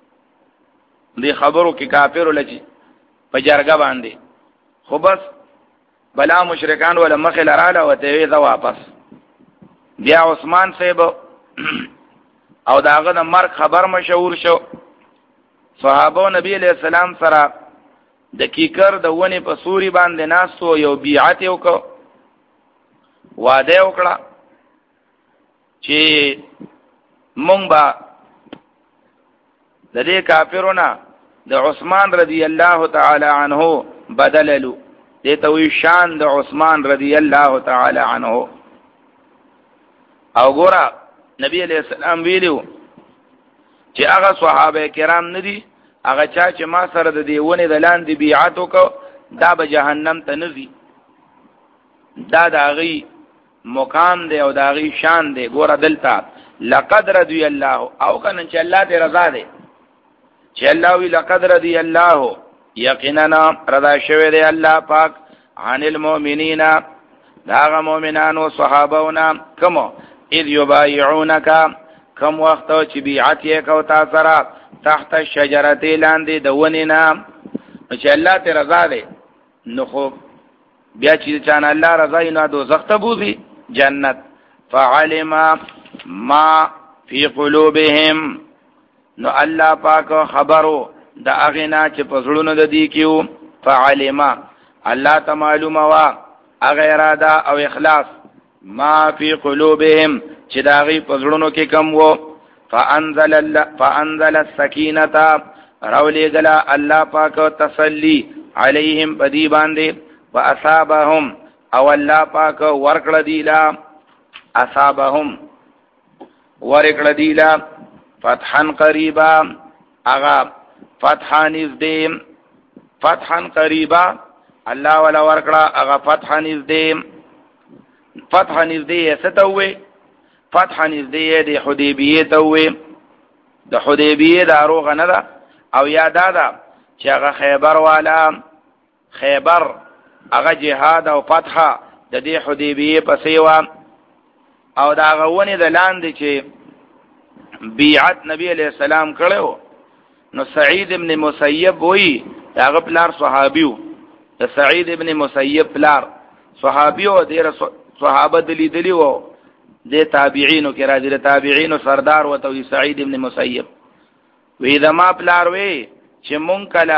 دی خبرو کې کافر لچی په جرګه باندې خو بس بلا مشرکان ولا مخل رااله وته وی ځه واپس بیا عثمان صاحب او داغه د مرګ خبر مشهور شو صحابه نبی علیہ السلام سره د کیکر د ونی په سوري باندې ناسو یو بیعت وکړه وعده وکړه چې مونږ با د دې کافرونو د عثمان رضی الله تعالی عنه بدللو دې ته وی شان د عثمان رضی الله تعالی عنه او ګورا نبی علیہ السلام ویلو چې هغه صحابه کرام ندي هغه چا چې ما سره د دې ونی د لاندې بیعت وکړه دا به جهنم ته نزي دا د هغه مقام دی او د هغه شان دی ګوره دلته لقد رضي الله او کنه چې الله دې رضا دی چې الله وی لقد رضي الله یقینا رضا شوی دی الله پاک عن المؤمنین دا مؤمنانو صحابهونه کوم اذ یبایعونک کوم وخت چې بیعت یې کو تا سره تحت الشجره لاندې د ونینا چې الله ته رضا دی نو خو بیا چې چانه الله رضا یې نو دوزخ ته بوزي جنت فعلم ما فی قلوبهم نو الله پاک خبرو د اغینا چې پزړونو د دی کیو فعلم الله ته معلومه وا اغه اراده او اخلاص ما فی قلوبهم چې دا غي پزړونو کې کم وو فانزل الله فانزل السکینه راولې غلا الله پاک تسلی علیهم بدی باندې واصابهم او الله پاک ورکړه دیلا اصابهم ورکړه دیلا فتحا قریبا اغا فتحا نزدیم فتحا قریبا الله ولا ورکړه اغا فتحا نزدیم فتحا نزدیه ستوي فتحا نزدیه د حدیبیه توي د حدیبیه دارو غندا او یادا دا چې هغه خیبر والا خیبر هغه جهاد او فتح د دې حدیبیه پسې و او دا غونې د لاندې چې بیعت نبی علیہ السلام کړو نو سعید ابن مسیب وی هغه پلار صحابیو د سعید ابن مسیب پلار صحابیو د صحابه دلی دلی وو د تابعینو کې راځي د تابعینو سردار وته وی سعید ابن مسیب وی دا ما پلار وی چې مونږ کلا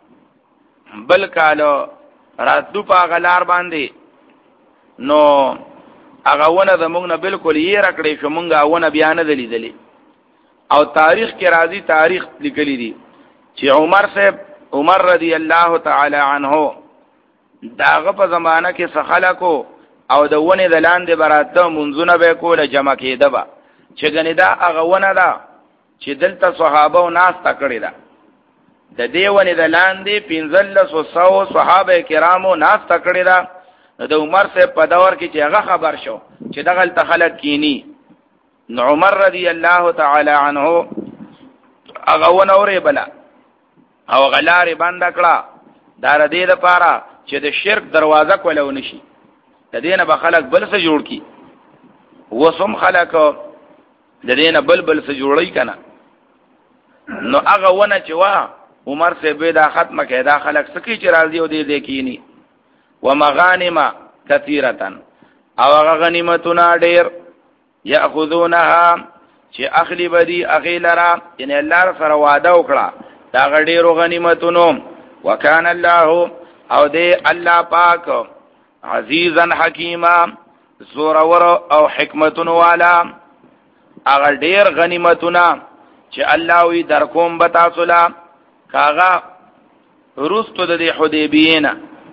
بل کالو راتلو په غلار باندې نو هغه ونه د مونږ نه بالکل یې راکړې شو مونږه ونه بیان دلی دلی او تاریخ کې راځي تاریخ لیکلی دي چې عمر سے عمر رضی الله تعالی عنہ داغه په زمانہ کې سخلکو او د ونه د لاندې براته منځونه به کوله جمع کېده با چې ګنې دا هغه ونه ده چې دلته صحابه او ناس تکړه ده د دې ونه د لاندې پنځلس سو صحابه کرامو ناس تکړه ده د عمر سے په دور کې چې هغه خبر شو چې دغه تخلق کینی نو عمر رضی الله تعالی عنہ هغه ونه اورې بلا او غلارې بند کړه دا ر دې لپاره چې د شرک دروازه کولو نشي د دینه به خلق بل څه جوړ کی وسم خلق د دینه بل بل څه جوړی کنه نو هغه ونه چې وا عمر سے به دا ختمه کړه دا خلق سکی چې راضي او دې لیکيني ومغانم كثيره او هغه غنیمتونه ډېر یاخذونها چې اخلی بدی اخیلرا ان الله سره وعده وکړه دا غډیرو غنیمتونو وکانه الله او دې الله پاک عزیزا حکیما زورور او حکمتون والا اگر ډیر غنیمتونه چې الله وی در کوم بتا سلا کاغه رستو د حدیبیه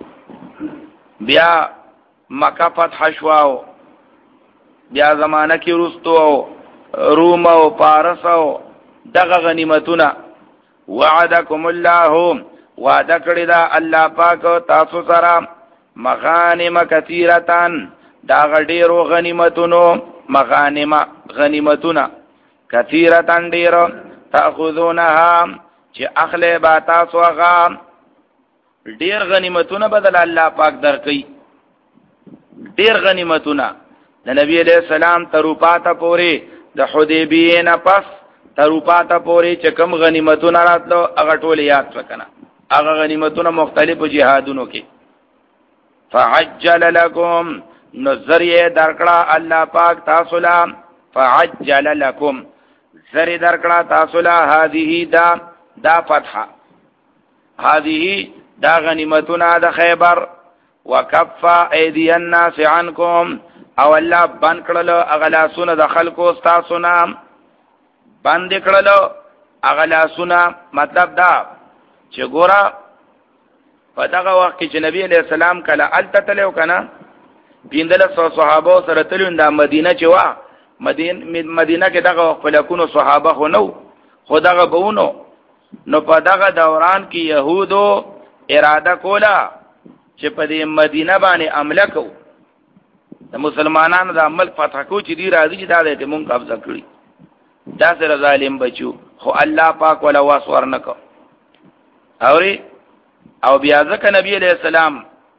بیا مکه فتح شواو بیا زمانہ کې رستو روم او پارس او دغه غنیمتونه وعدکم الله وعده کړی دا الله پاک تاسو سره مغانم کثیرتان دا غډیرو غنیمتونو مغانم غنیمتونه کثیرتان ډیرو تاخذونها چې اخله با تاسو هغه ډیر غنیمتونه بدل الله پاک درکې ډیر غنیمتونه د نبی علیہ السلام تروپاته پوری د حدیبیه نه پس تروپاته پوری چې کم غنیمتونه راتلو هغه ټول یاد وکنه هغه غنیمتونه مختلفو جهادونو کې فعجل لكم نذریه درکړه الله پاک تاسو لا فعجل لكم زری درکړه تاسو لا هذه دا دا فتحه هذه دا غنیمتونه د خیبر وکف ایدی الناس عنكم او الله بند کړلو اغلاسونه د خلکو تاسو نه بند کړلو اغلاسونه مطلب دا چې ګورا په دغه وخت کې چې نبی علیہ السلام کله التتلو کنه پیندل صحابه سره تلون د مدینه چې وا مدینه مدینه کې دغه خپلکونو صحابه خو نو خو دغه بونو نو په دغه دوران کې يهودو اراده کوله چې په دې مدینه باندې حمله کو د مسلمانانو د عمل فتح کو چې دی راځي چې دا دې مونږ قبضه کړی دا سره ظالم بچو خو الله پاک ولا واسور نکو اوري او بیا ځکه نبی علیہ السلام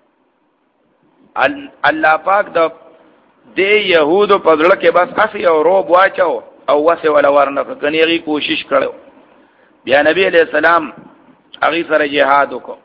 الله پاک د دې يهودو په ځړ کې بس اسی او روب واچو او وسه ولا ورنکو کنيغي کوشش کړو بیا نبی علیہ السلام هغه سره جهاد وکړو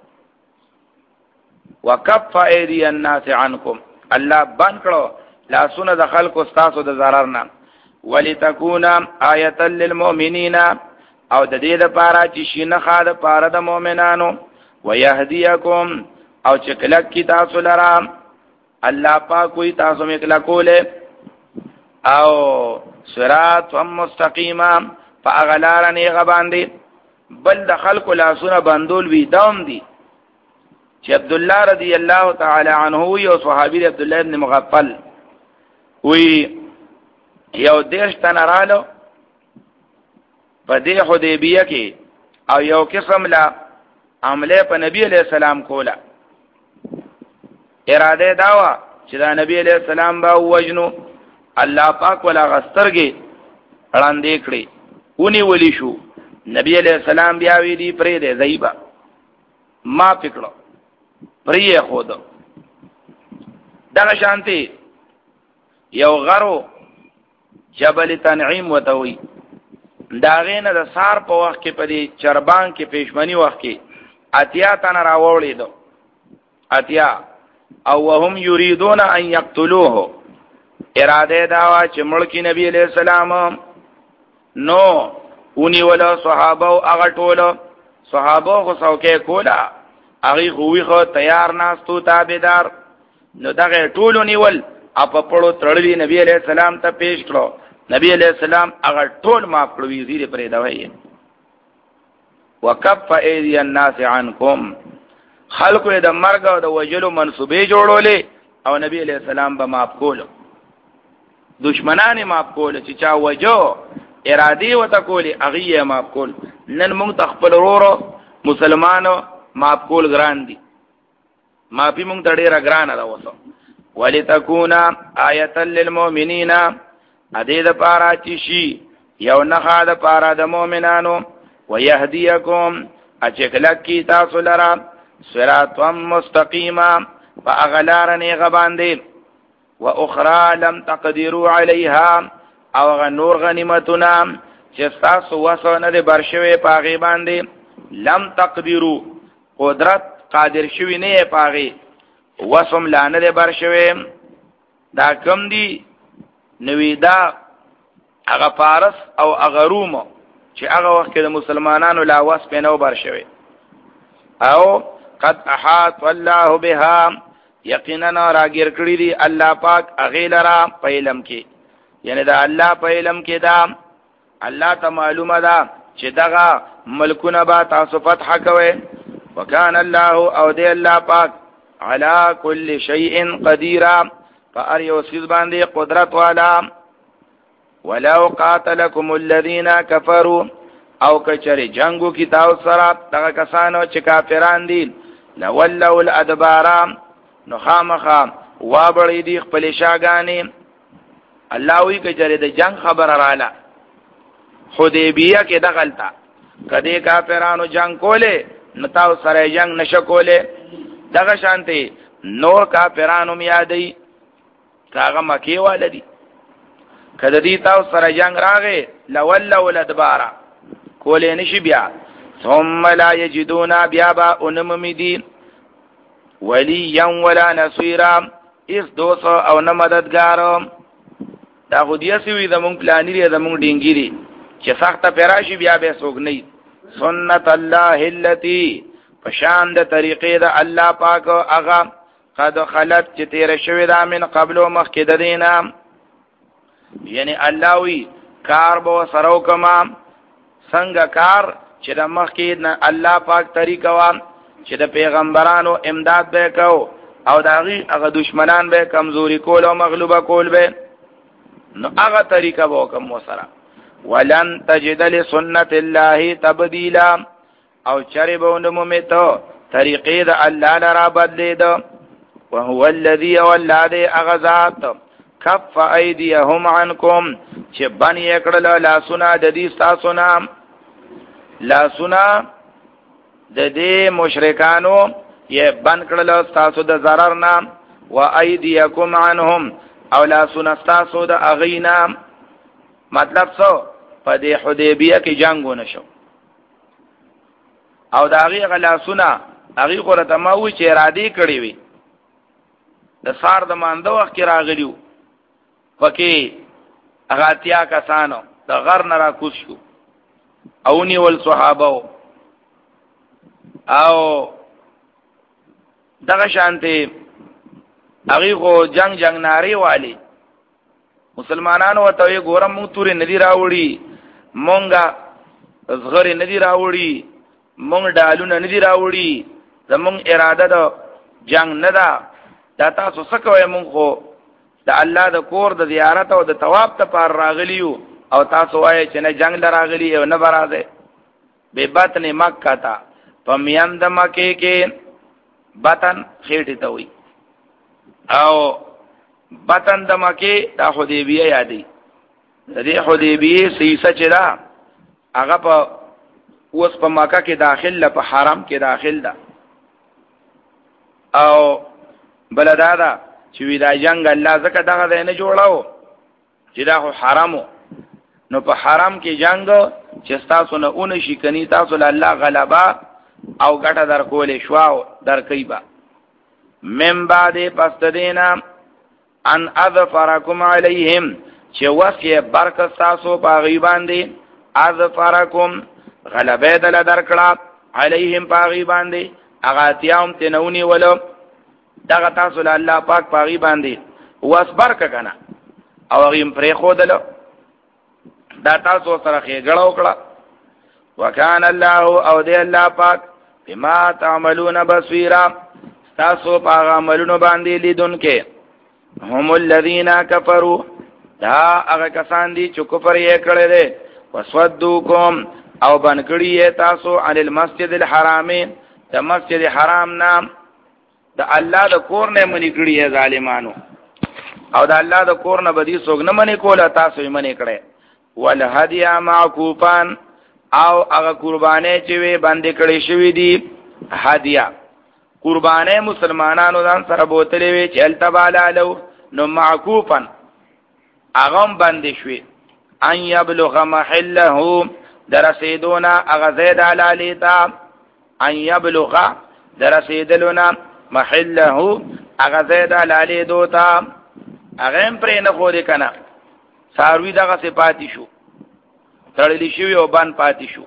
وکف ایدی الناس عنکم الله بان کړو لاسونه د خلکو استاسو د zarar نه ولتكون آیه للمؤمنین او د دې لپاره چې شینه خاله پاره د مؤمنانو ويهديكم او چې کلک کی تاسو لرا الله پاک کوئی تاسو میکلا کوله او صراط مستقیما فاغلارنی غباندی بل د خلکو لاسونه بندول وی دوم دی چې عبد الله رضی الله تعالی عنه یو صحابي عبد الله ابن مغفل وی یو دیش تنرالو په دې حدیبیه کې او یو قسم لا عمله په نبی علیہ السلام کولا اراده داوا چې دا نبی علیہ السلام با وجنو الله پاک ولا غسترګي وړاندې کړی ونی ولی شو نبی علیہ السلام بیا وی دی پرې دې زیبا ما پکړو پرې خود دا شانتي یو غرو جبل تنعیم وتوي دا غینه د سار په وخت کې په دې چربان کې پېشمنی وخت کې اتیا تن راوړې دو اتیا او وهم یریدون ان یقتلوه اراده دا چې ملکی نبی علیہ السلام نو اونی ولا صحابه او هغه ټول صحابه خو څوکې کولا هغه خوې خو تیار ناستو تابعدار نو دغه ټول نیول اپ پړو تړلی نبی علیہ السلام ته پیش کړو نبی علیہ السلام هغه ټول معاف کړو زیره پرې دا وایي وکف ایدی الناس عنکم خلقو د مرګ او د وجلو منسوبې جوړولې او نبی علیہ السلام به معاف کولو دشمنان معاف کول چې چا وجو ارادي وته کولی اغه معاف کول نن موږ تخپل ورو مسلمانو معاف کول ګران دي معافي موږ ته ډیره ګرانه ده وسو ولتكونا آیه للمؤمنین ادې د پاره چې شي یو نه د پاره د مؤمنانو ويهديكم اچکلک کی تاسو لرا صراطا مستقیما فاغلارنی غباندې واخرى لم تقدروا عليها او غنور غنیمتنا چې تاسو وسونه د برشوي پاغي باندې لم تقدروا قدرت قادر شوی نه پاغي وسم لانه د برشوي دا کم دي نوې دا هغه فارس او هغه روم چې هغه وخت د مسلمانانو لا واس په نو برشوي او قد احاط الله بها یقینا راګر کړی دی الله پاک اغه لرا په علم کې یعنی دا الله په علم کې دا الله ته معلومه ده چې دغه ملکونه با تاسو فتح کوي وکانه الله او دی الله پاک علی کل شیء قدیر فار یوسف باندې قدرت والا ولو قاتلکم الذین کفروا او کچری جنگو کی تاسو سره دغه کسانو چې کافران دي لولوا الادبار نو خامخا وابړې دي خپل شاګانی الله وی کچری د جنگ خبر رااله حدیبیه کې دغلطه کدی کافرانو جنگ کوله نتاو سره جنگ نشکوله دغه شانتي نور کافرانو میادی کاغه مکی والدی کله دی تاسو سره جنگ راغې لولوا الادبار کولې نشي بیا ثم لا یجدون بیا با انممیدین ولیا ولا نصيرا اس دوسو او نه مددگار دا خودیا سوی زمون پلانی لري زمون ډینګيري چې سخت پراشي بیا به سوګ نه سنت الله التي پشان د طریقې د الله پاک اغا قد خلت چې تیر شوی دا من قبل مخکې د دینه یعنی الله وی کار به سرو کما څنګه کار چې د مخکې نه الله پاک طریقه و چې د پیغمبرانو امداد به کو او داغي هغه دشمنان به کمزوري کول او مغلوبه کول به نو هغه طریقه به کوم وسره ولن تجد لسنت الله تبديلا او چربون مومته طریقې د الله لرا بدلید او هو الذي ولاد اغذات کف ایدیهم عنکم چې بنی کړل لا سنا د دې تاسو نام لا سنا د دې مشرکانو یې بن کړل تاسو د zarar نام و ایدیکم عنهم او لا سنا تاسو د اغینا مطلب څه په دې حدیبیه کې جنگونه شو او د هغه غلا سنا هغه قرته ما وی چې ارادي کړی وي د سار د مانده وخت راغلیو پکې هغه اتیا کسانو د غر نه را کوز شو او نیول صحابه او دغه شانته هغه خو جنگ جنگ ناری والی مسلمانانو ته یې ګورم مو تورې ندی راوړي مونږه زغری ندی راوړي مونږ ډالونه ندی راوړي زمونږ اراده د جنگ نه ده دا تاسو څه کوئ مونږ خو د الله د کور د زیارت او د ثواب ته پر راغلیو او تاسو وایي چې نه جنگ لراغلی او نه برازه به بطن مکه تا پمیند مکه کې بطن خېټه ته وي او بطن د مکه د حدیبیه یادي د دې حدیبیه سیسه چې دا هغه په اوس په مکه کې داخل په حرم کې داخل ده او بلدادا چې وی دا جنگ الله زکه دغه نه جوړاو چې دا حرامو نو په حرام کې جنگ چې تاسو نه اون شي کني تاسو له الله غلبا او ګټه در کولې شواو در کیبا من بعد پس دینا ان اظفرکم علیهم چې وصیه برکت تاسو په غیبان دي اظفرکم غلبه دل درکړه علیهم په غیبان دي اغه تیام تنونی ولو دغه تاسو له الله پاک په غیبان دي واسبر کنا او غیم پرې خودلو دا تاسو سره خېګړه وکړه وکان الله او دی الله پاک بما تعملون بصیرا تاسو پاغ عملونو باندې لیدونکې. هم الذین کفروا دا هغه کسان دي چې کفر یې کړی دی. وصدوکم او بن کړی یې تاسو عن المسجد الحرام د مسجد حرام نام د الله د کور نه منی کړی یې ظالمانو او د الله د کور نه بدی څوک نه منی کوله تاسو یې منی کړی. والهدی معکوفان او هغه قربانې چې وي باندې کړی شوی دي هدیه قربانې مسلمانانو ځان سره بوتلې وي چې التبالالو نو معکوفن اغم باندې شوی ان یبلغ محله درسیدونا اغزید علالیتا ان یبلغ درسیدلونا محله اغزید علالیدوتا اغیم پری نخوری کنا ساروی دغه صفاتی شو تړلی شوی او بان پاتی شو.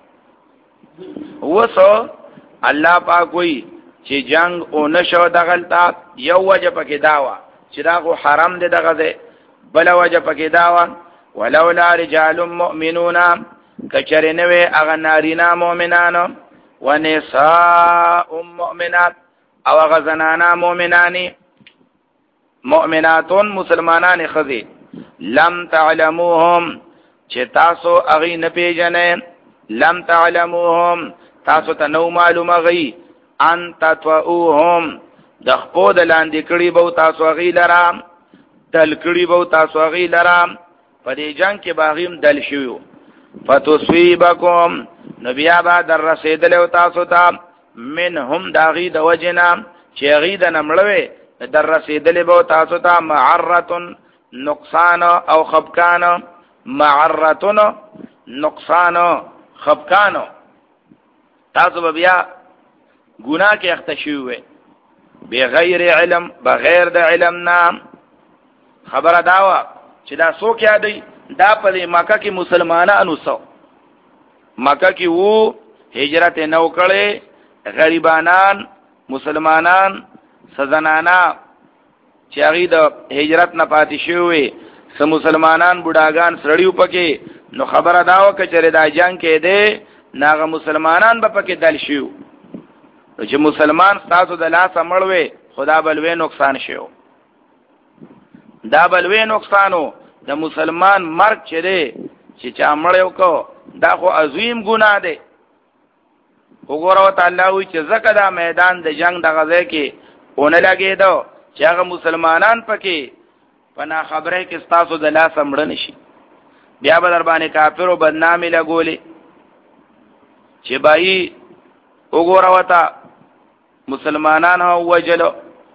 وسو الله پاک وی چې جنگ او نشو دغلتا یو وجه پکې داوا چې دا خو حرام دی دغه دی بل وجه پکې داوا ولولا رجال مؤمنون کچره نوې اغه نارینا مؤمنانو ونساء مؤمنات او اغه زنانا مؤمنانی مؤمناتون مسلمانان خذي لم تعلموهم چې تاسو اغي نه پیژنې لم تعلموهم تاسو ته نو معلومه غي ان تطوهم د خپو د لاندې کړي بو تاسو اغي لرام دل کړي بو تاسو اغي لرام په دې جنگ کې باغیم دل شوو فتصيبكم نبيا با در رسیدل او تاسو ته منهم داغي د وجنا چې اغي د نمړوي در رسیدل بو تاسو ته معرتن نقصان او خفقان معرتن نقصان خفقان تاسو بیا گناہ کې اختشوي بغیر علم بغیر د علم نام خبره داوا چې دا څوک یادي دا په مکه کې مسلمانانو سو مکه کې وو هجرت نو کړي غریبانان مسلمانان سزنانا چې هغه د هجرت نه پاتې شوی سم مسلمانان بډاګان سړیو پکې نو خبره داوا کچره دا جنگ کې دی ناغه مسلمانان به پکې دل شيو چې مسلمان تاسو د لاس مړوي خدا بلوي نقصان شيو دا بلوي نقصانو د مسلمان مرګ چې دی چې چا مړیو کو دا خو عظیم ګناه دی. وګوره تعالی وی چې زکه دا میدان د جنگ د غزې کې اون لګي دو چې هغه مسلمانان پکې پنا خبره کې تاسو د لاس مړ نشي بیا به در باندې کافر او بدنامي لګولې چې بای وګوره وتا مسلمانان هو وجلو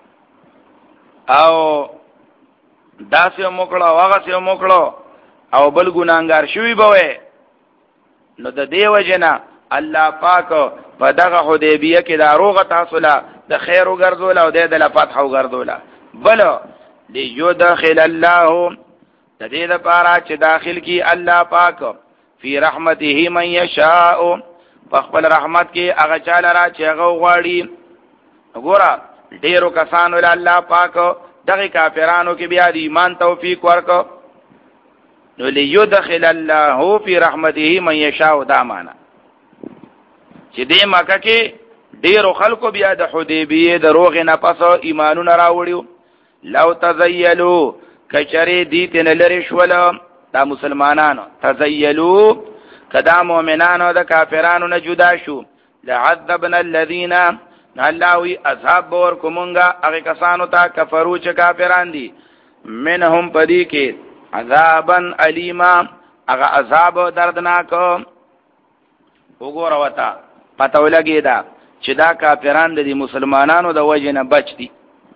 او داسې موکړه واغه سه موکړه او بل ګناګار شوی بوي نو د دیو جنا الله پاک په دغه حدیبیه کې دا روغه تاسو لا د خیر وګرځول او د د فتح وګرځول بل ليدخل الله د دې لپاره چې داخل کی الله پاک فی رحمته من یشاء په خپل رحمت کې هغه چاله را چې هغه غواړي. وګوره ډیرو کسانو له الله پاک دغه کافرانو کې بیا د ایمان توفیق ورکو نو ليدخل الله فی رحمته من یشاء دا معنا چې دې مکه کې ډیرو خلکو بیا د حدیبیه د روغ نه پس ایمانونه راوړیو لو تزیلوا کچری دي تن لری شول دا مسلمانانو تزیلوا کدا مؤمنانو د کافرانو نه جدا شو لعذبنا الذين الله عذاب ور کومنګا هغه کسانو ته کفرو چې کافران دي منهم پدی کې عذابن الیما هغه عذاب دردناک وګوره وتا پته ولګی دا چې دا کافران د مسلمانانو د وجه نه بچ دي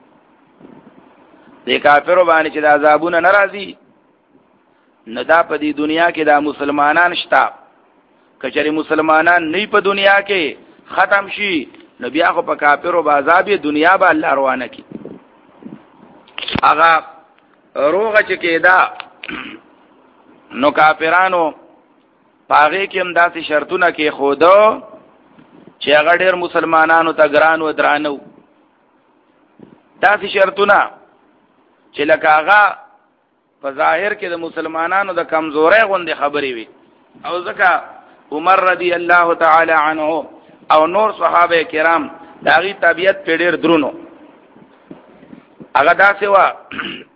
د کافرو باندې چې د عذابونه ناراضي نه دا په دې دنیا کې دا مسلمانان شتا کچری مسلمانان نه په دنیا کې ختم شي نو بیا خو په کافرو به عذاب دنیا به الله روانه کی هغه روغه چې کېدا نو کافرانو پاغه کې هم داسې شرطونه کې خودو چې هغه ډېر مسلمانانو ته ګران و درانو داسې شرطونه چې لکه هغه په ظاهر کې د مسلمانانو د کمزورۍ غوندې خبرې وي او ځکه عمر رضی الله تعالی عنه او نور صحابه کرام داغي طبيعت په ډېر درونو هغه داسې وا